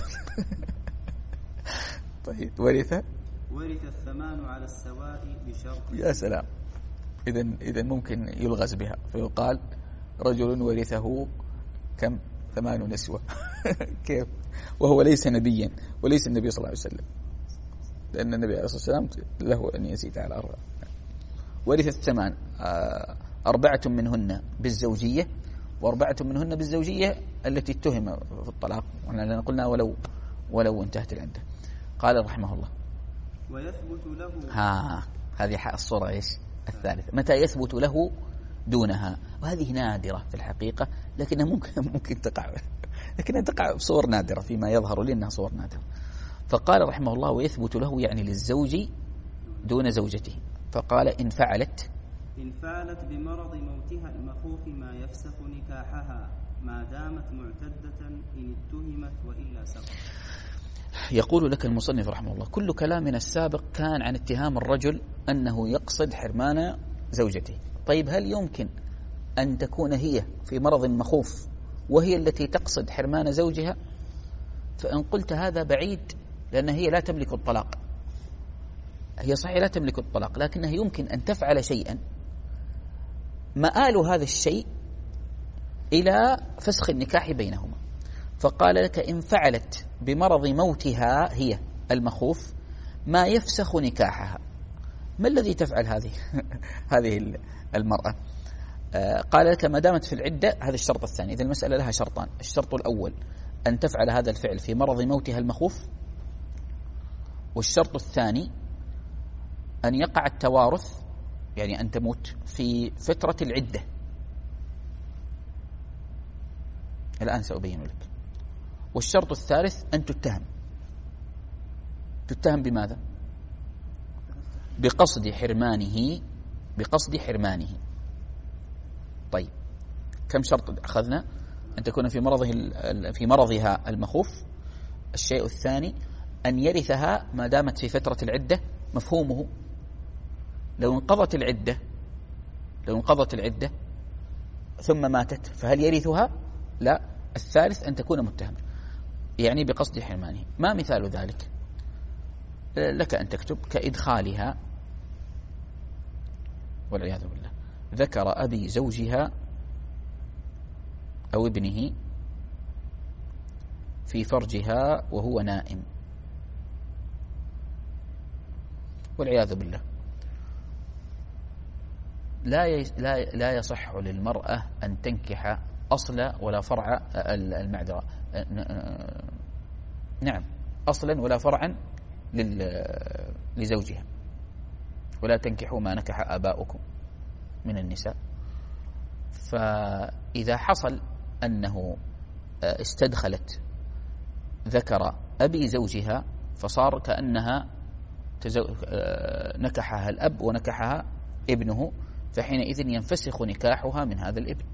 طيب ورث ورث الثمان على السواء بشرط. يا سلام، إذا إذا ممكن يلغز بها فيقال رجل ورثه كم؟ ثمان نسوة. كيف وهو ليس نبيا وليس النبي صلى الله عليه وسلم، لأن النبي عليه الصلاة والسلام له أن يزيد على أربعة. ورث الثمان، أربعة منهن بالزوجية وأربعة منهن بالزوجية التي اتهم في الطلاق، ولأن قلنا ولو ولو انتهت العدة. قال رحمه الله ويثبت له، ها هذه الصورة إيش الثالثة، متى يثبت له دونها، وهذه نادرة في الحقيقة لكنها ممكن ممكن تقع، لكنها تقع بصور نادرة فيما يظهر لي أنها صور نادرة. فقال رحمه الله ويثبت له يعني للزوج دون زوجته. فقال إن فعلت إن فعلت بمرض موتها المخوف ما يفسخ نكاحها ما دامت معتدة إن اتهمت وإلا سقط. يقول لك المصنف رحمه الله كل كلامنا السابق كان عن اتهام الرجل أنه يقصد حرمان زوجته، طيب هل يمكن أن تكون هي في مرض مخوف وهي التي تقصد حرمان زوجها؟ فإن قلت هذا بعيد، لأن هي لا تملك الطلاق، هي صحيح لا تملك الطلاق، لكنها يمكن أن تفعل شيئا مآل هذا الشيء إلى فسخ النكاح بينهما. فقال لك إن فعلت بمرض موتها هي المخوف ما يفسخ نكاحها، ما الذي تفعل هذه هذه المرأة؟ آه قال لك ما دامت في العدة، هذا الشرط الثاني. إذا المسألة لها شرطان، الشرط الأول أن تفعل هذا الفعل في مرض موتها المخوف، والشرط الثاني أن يقع التوارث، يعني أن تموت في فترة العدة. الآن سأبين لك. والشرط الثالث أن تتهم. تتهم بماذا؟ بقصد حرمانه، بقصد حرمانه. طيب كم شرط أخذنا؟ أن تكون في مرضه في مرضها المخوف. الشيء الثاني أن يرثها ما دامت في فترة العدة. مفهومه لو انقضت العدة لو انقضت العدة ثم ماتت فهل يرثها؟ لا. الثالث أن تكون متهمة، يعني بقصد حرمانه. ما مثال ذلك؟ لك أن تكتب كإدخالها والعياذ بالله ذكر أبي زوجها أو ابنه في فرجها وهو نائم، والعياذ بالله. لا لا لا يصح للمرأة أن تنكح أصلا ولا فرع المعذرة نعم أصلا ولا فرعا لزوجها، ولا تنكحوا ما نكح آباؤكم من النساء. فإذا حصل أنه استدخلت ذكر أبي زوجها فصار كأنها نكحها الأب ونكحها ابنه، فحينئذ ينفسخ نكاحها من هذا الابن.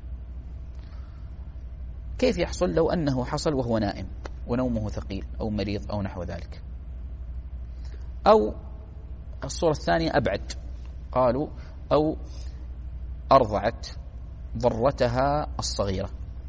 كيف يحصل؟ لو أنه حصل وهو نائم ونومه ثقيل أو مريض أو نحو ذلك. أو الصورة الثانية أبعد، قالوا أو أرضعت ضرتها الصغيرة.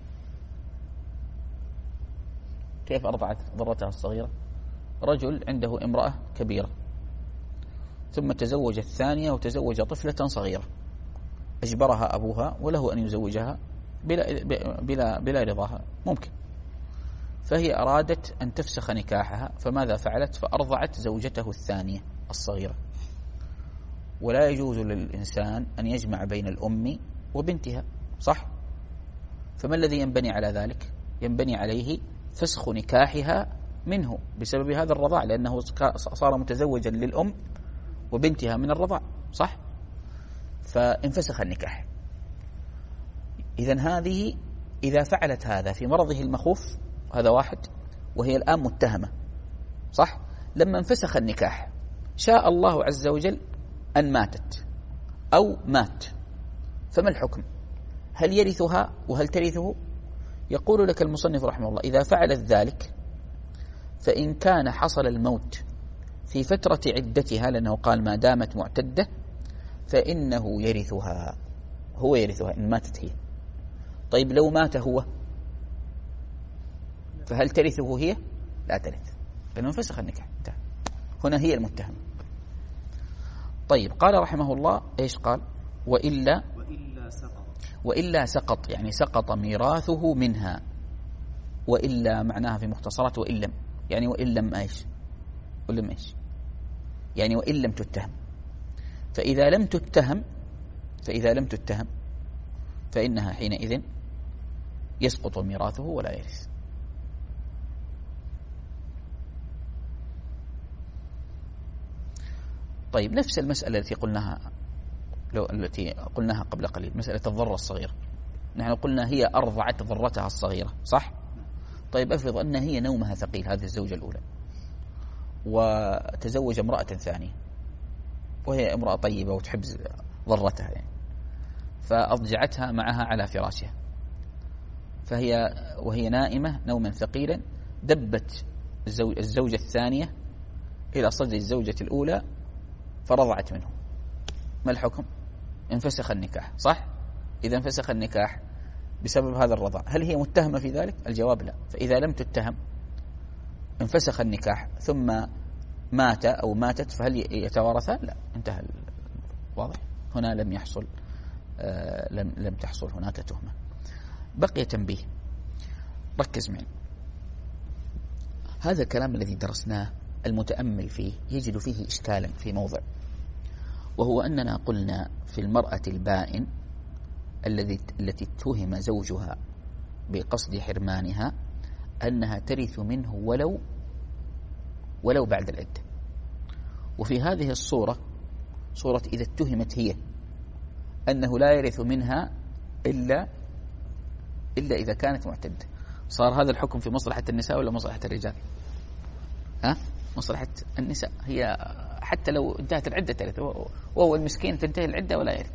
كيف أرضعت ضرتها الصغيرة؟ رجل عنده امرأة كبيرة ثم تزوج الثانية وتزوج طفلة صغيرة، أجبرها أبوها وله أن يزوجها بلا, بلا, بلا رضاها، ممكن. فهي أرادت أن تفسخ نكاحها، فماذا فعلت؟ فأرضعت زوجته الثانية الصغيرة. ولا يجوز للإنسان أن يجمع بين الأم وبنتها، صح؟ فما الذي ينبني على ذلك؟ ينبني عليه فسخ نكاحها منه بسبب هذا الرضاع، لأنه صار متزوجا للأم وبنتها من الرضاع، صح؟ فانفسخ النكاح. إذن هذه إذا فعلت هذا في مرضه المخوف، هذا واحد، وهي الآن متهمة، صح؟ لما انفسخ النكاح شاء الله عز وجل أن ماتت أو مات، فما الحكم؟ هل يرثها وهل ترثه؟ يقول لك المصنف رحمه الله إذا فعلت ذلك فإن كان حصل الموت في فترة عدتها، لأنه قال ما دامت معتدة، فإنه يرثها، هو يرثها إن ماتت هي. طيب لو مات هو فهل ترثه هي؟ لا ترث، لأنه انفسخ النكاح. هنا هي المتهمة. طيب قال رحمه الله إيش قال؟ وإلا وإلا سقط وإلا سقط يعني سقط ميراثه منها. وإلا معناها في مختصرات وإن لم، يعني وإن لم إيش؟ وإن لم إيش؟ يعني وإن لم تتهم. فإذا لم تتهم فإذا لم تتهم فإنها حينئذ يسقط ميراثه ولا يرث. طيب نفس المسألة التي قلناها لو التي قلناها قبل قليل، مسألة الضرة الصغيرة. نحن قلنا هي أرضعت ضرتها الصغيرة، صح؟ طيب أفرض أن هي نومها ثقيل، هذه الزوجة الأولى، وتزوج امرأة ثانية وهي امرأة طيبة وتحب ضرتها يعني، فأضجعتها معها على فراشها، فهي وهي نائمة نوما ثقيلا دبت الزوج الزوجة الثانية إلى صدر الزوجة الأولى فرضعت منه. ما الحكم؟ انفسخ النكاح، صح؟ إذا انفسخ النكاح بسبب هذا الرضاع، هل هي متهمة في ذلك؟ الجواب لا. فإذا لم تتهم انفسخ النكاح ثم مات أو ماتت، فهل يتوارثان؟ لا، انتهى. واضح؟ هنا لم يحصل آه لم لم تحصل هناك تهمة. بقي تنبيه، ركز معي. هذا الكلام الذي درسناه المتأمل فيه يجد فيه إشكالا في موضع، وهو أننا قلنا في المرأة البائن الذي التي اتهم زوجها بقصد حرمانها أنها ترث منه ولو ولو بعد العدة. وفي هذه الصورة، صورة إذا اتهمت هي أنه لا يرث منها إلا إلا إذا كانت معتدة، صار هذا الحكم في مصلحة النساء ولا مصلحة الرجال؟ ها؟ مصلحة النساء. هي حتى لو انتهت العدة ترث، وهو المسكين تنتهي العدة ولا يرث.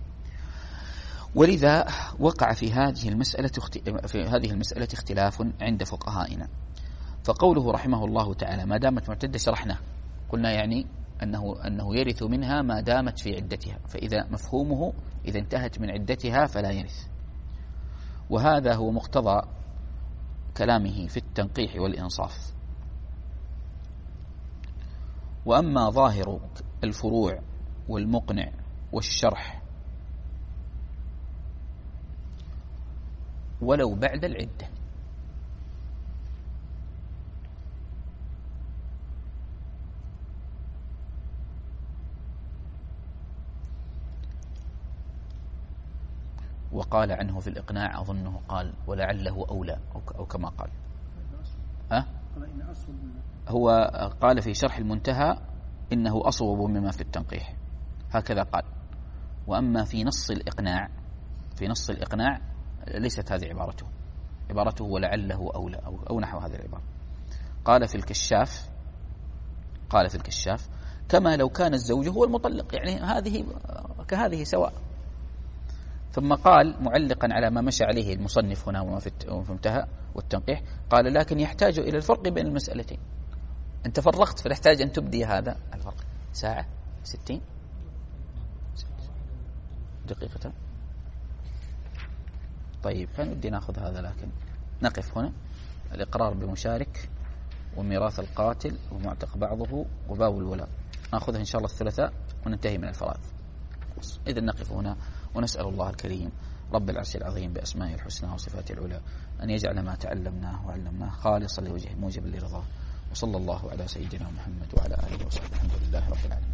ولذا وقع في هذه المسألة في هذه المسألة اختلاف عند فقهائنا. فقوله رحمه الله تعالى ما دامت معتدة، شرحنا قلنا يعني أنه أنه يرث منها ما دامت في عدتها، فإذا مفهومه إذا انتهت من عدتها فلا يرث. وهذا هو مقتضى كلامه في التنقيح والإنصاف. وأما ظاهر الفروع والمقنع والشرح ولو بعد العدة، وقال عنه في الإقناع أظنه قال ولعله أولى أو كما قال. أه؟ هو قال في شرح المنتهى إنه أصوب مما في التنقيح، هكذا قال. وأما في نص الإقناع في نص الإقناع ليست هذه عبارته، عبارته ولعله أولى أو, أو نحو هذه العبارة. قال في الكشاف قال في الكشاف كما لو كان الزوج هو المطلق، يعني هذه كهذه سواء. ثم قال معلقا على ما مشى عليه المصنف هنا وما في انتهى والتنقيح، قال لكن يحتاج إلى الفرق بين المسألتين. أنت فرقت فنحتاج أن تبدي هذا الفرق. ساعة ستين دقيقة. طيب كان ودي نأخذ هذا، لكن نقف هنا. الإقرار بمشارك وميراث القاتل ومعتق بعضه وباب الولاء نأخذها إن شاء الله الثلاثاء وننتهي من الفرائض. إذا نقف هنا ونسأل الله الكريم رب العرش العظيم بأسمائه الحسنى وصفاته العلى أن يجعل ما تعلمناه وعلمناه خالصا لوجهه موجبا لرضاه. وصلى الله على سيدنا محمد وعلى آله وصحبه. الحمد لله رب العالمين.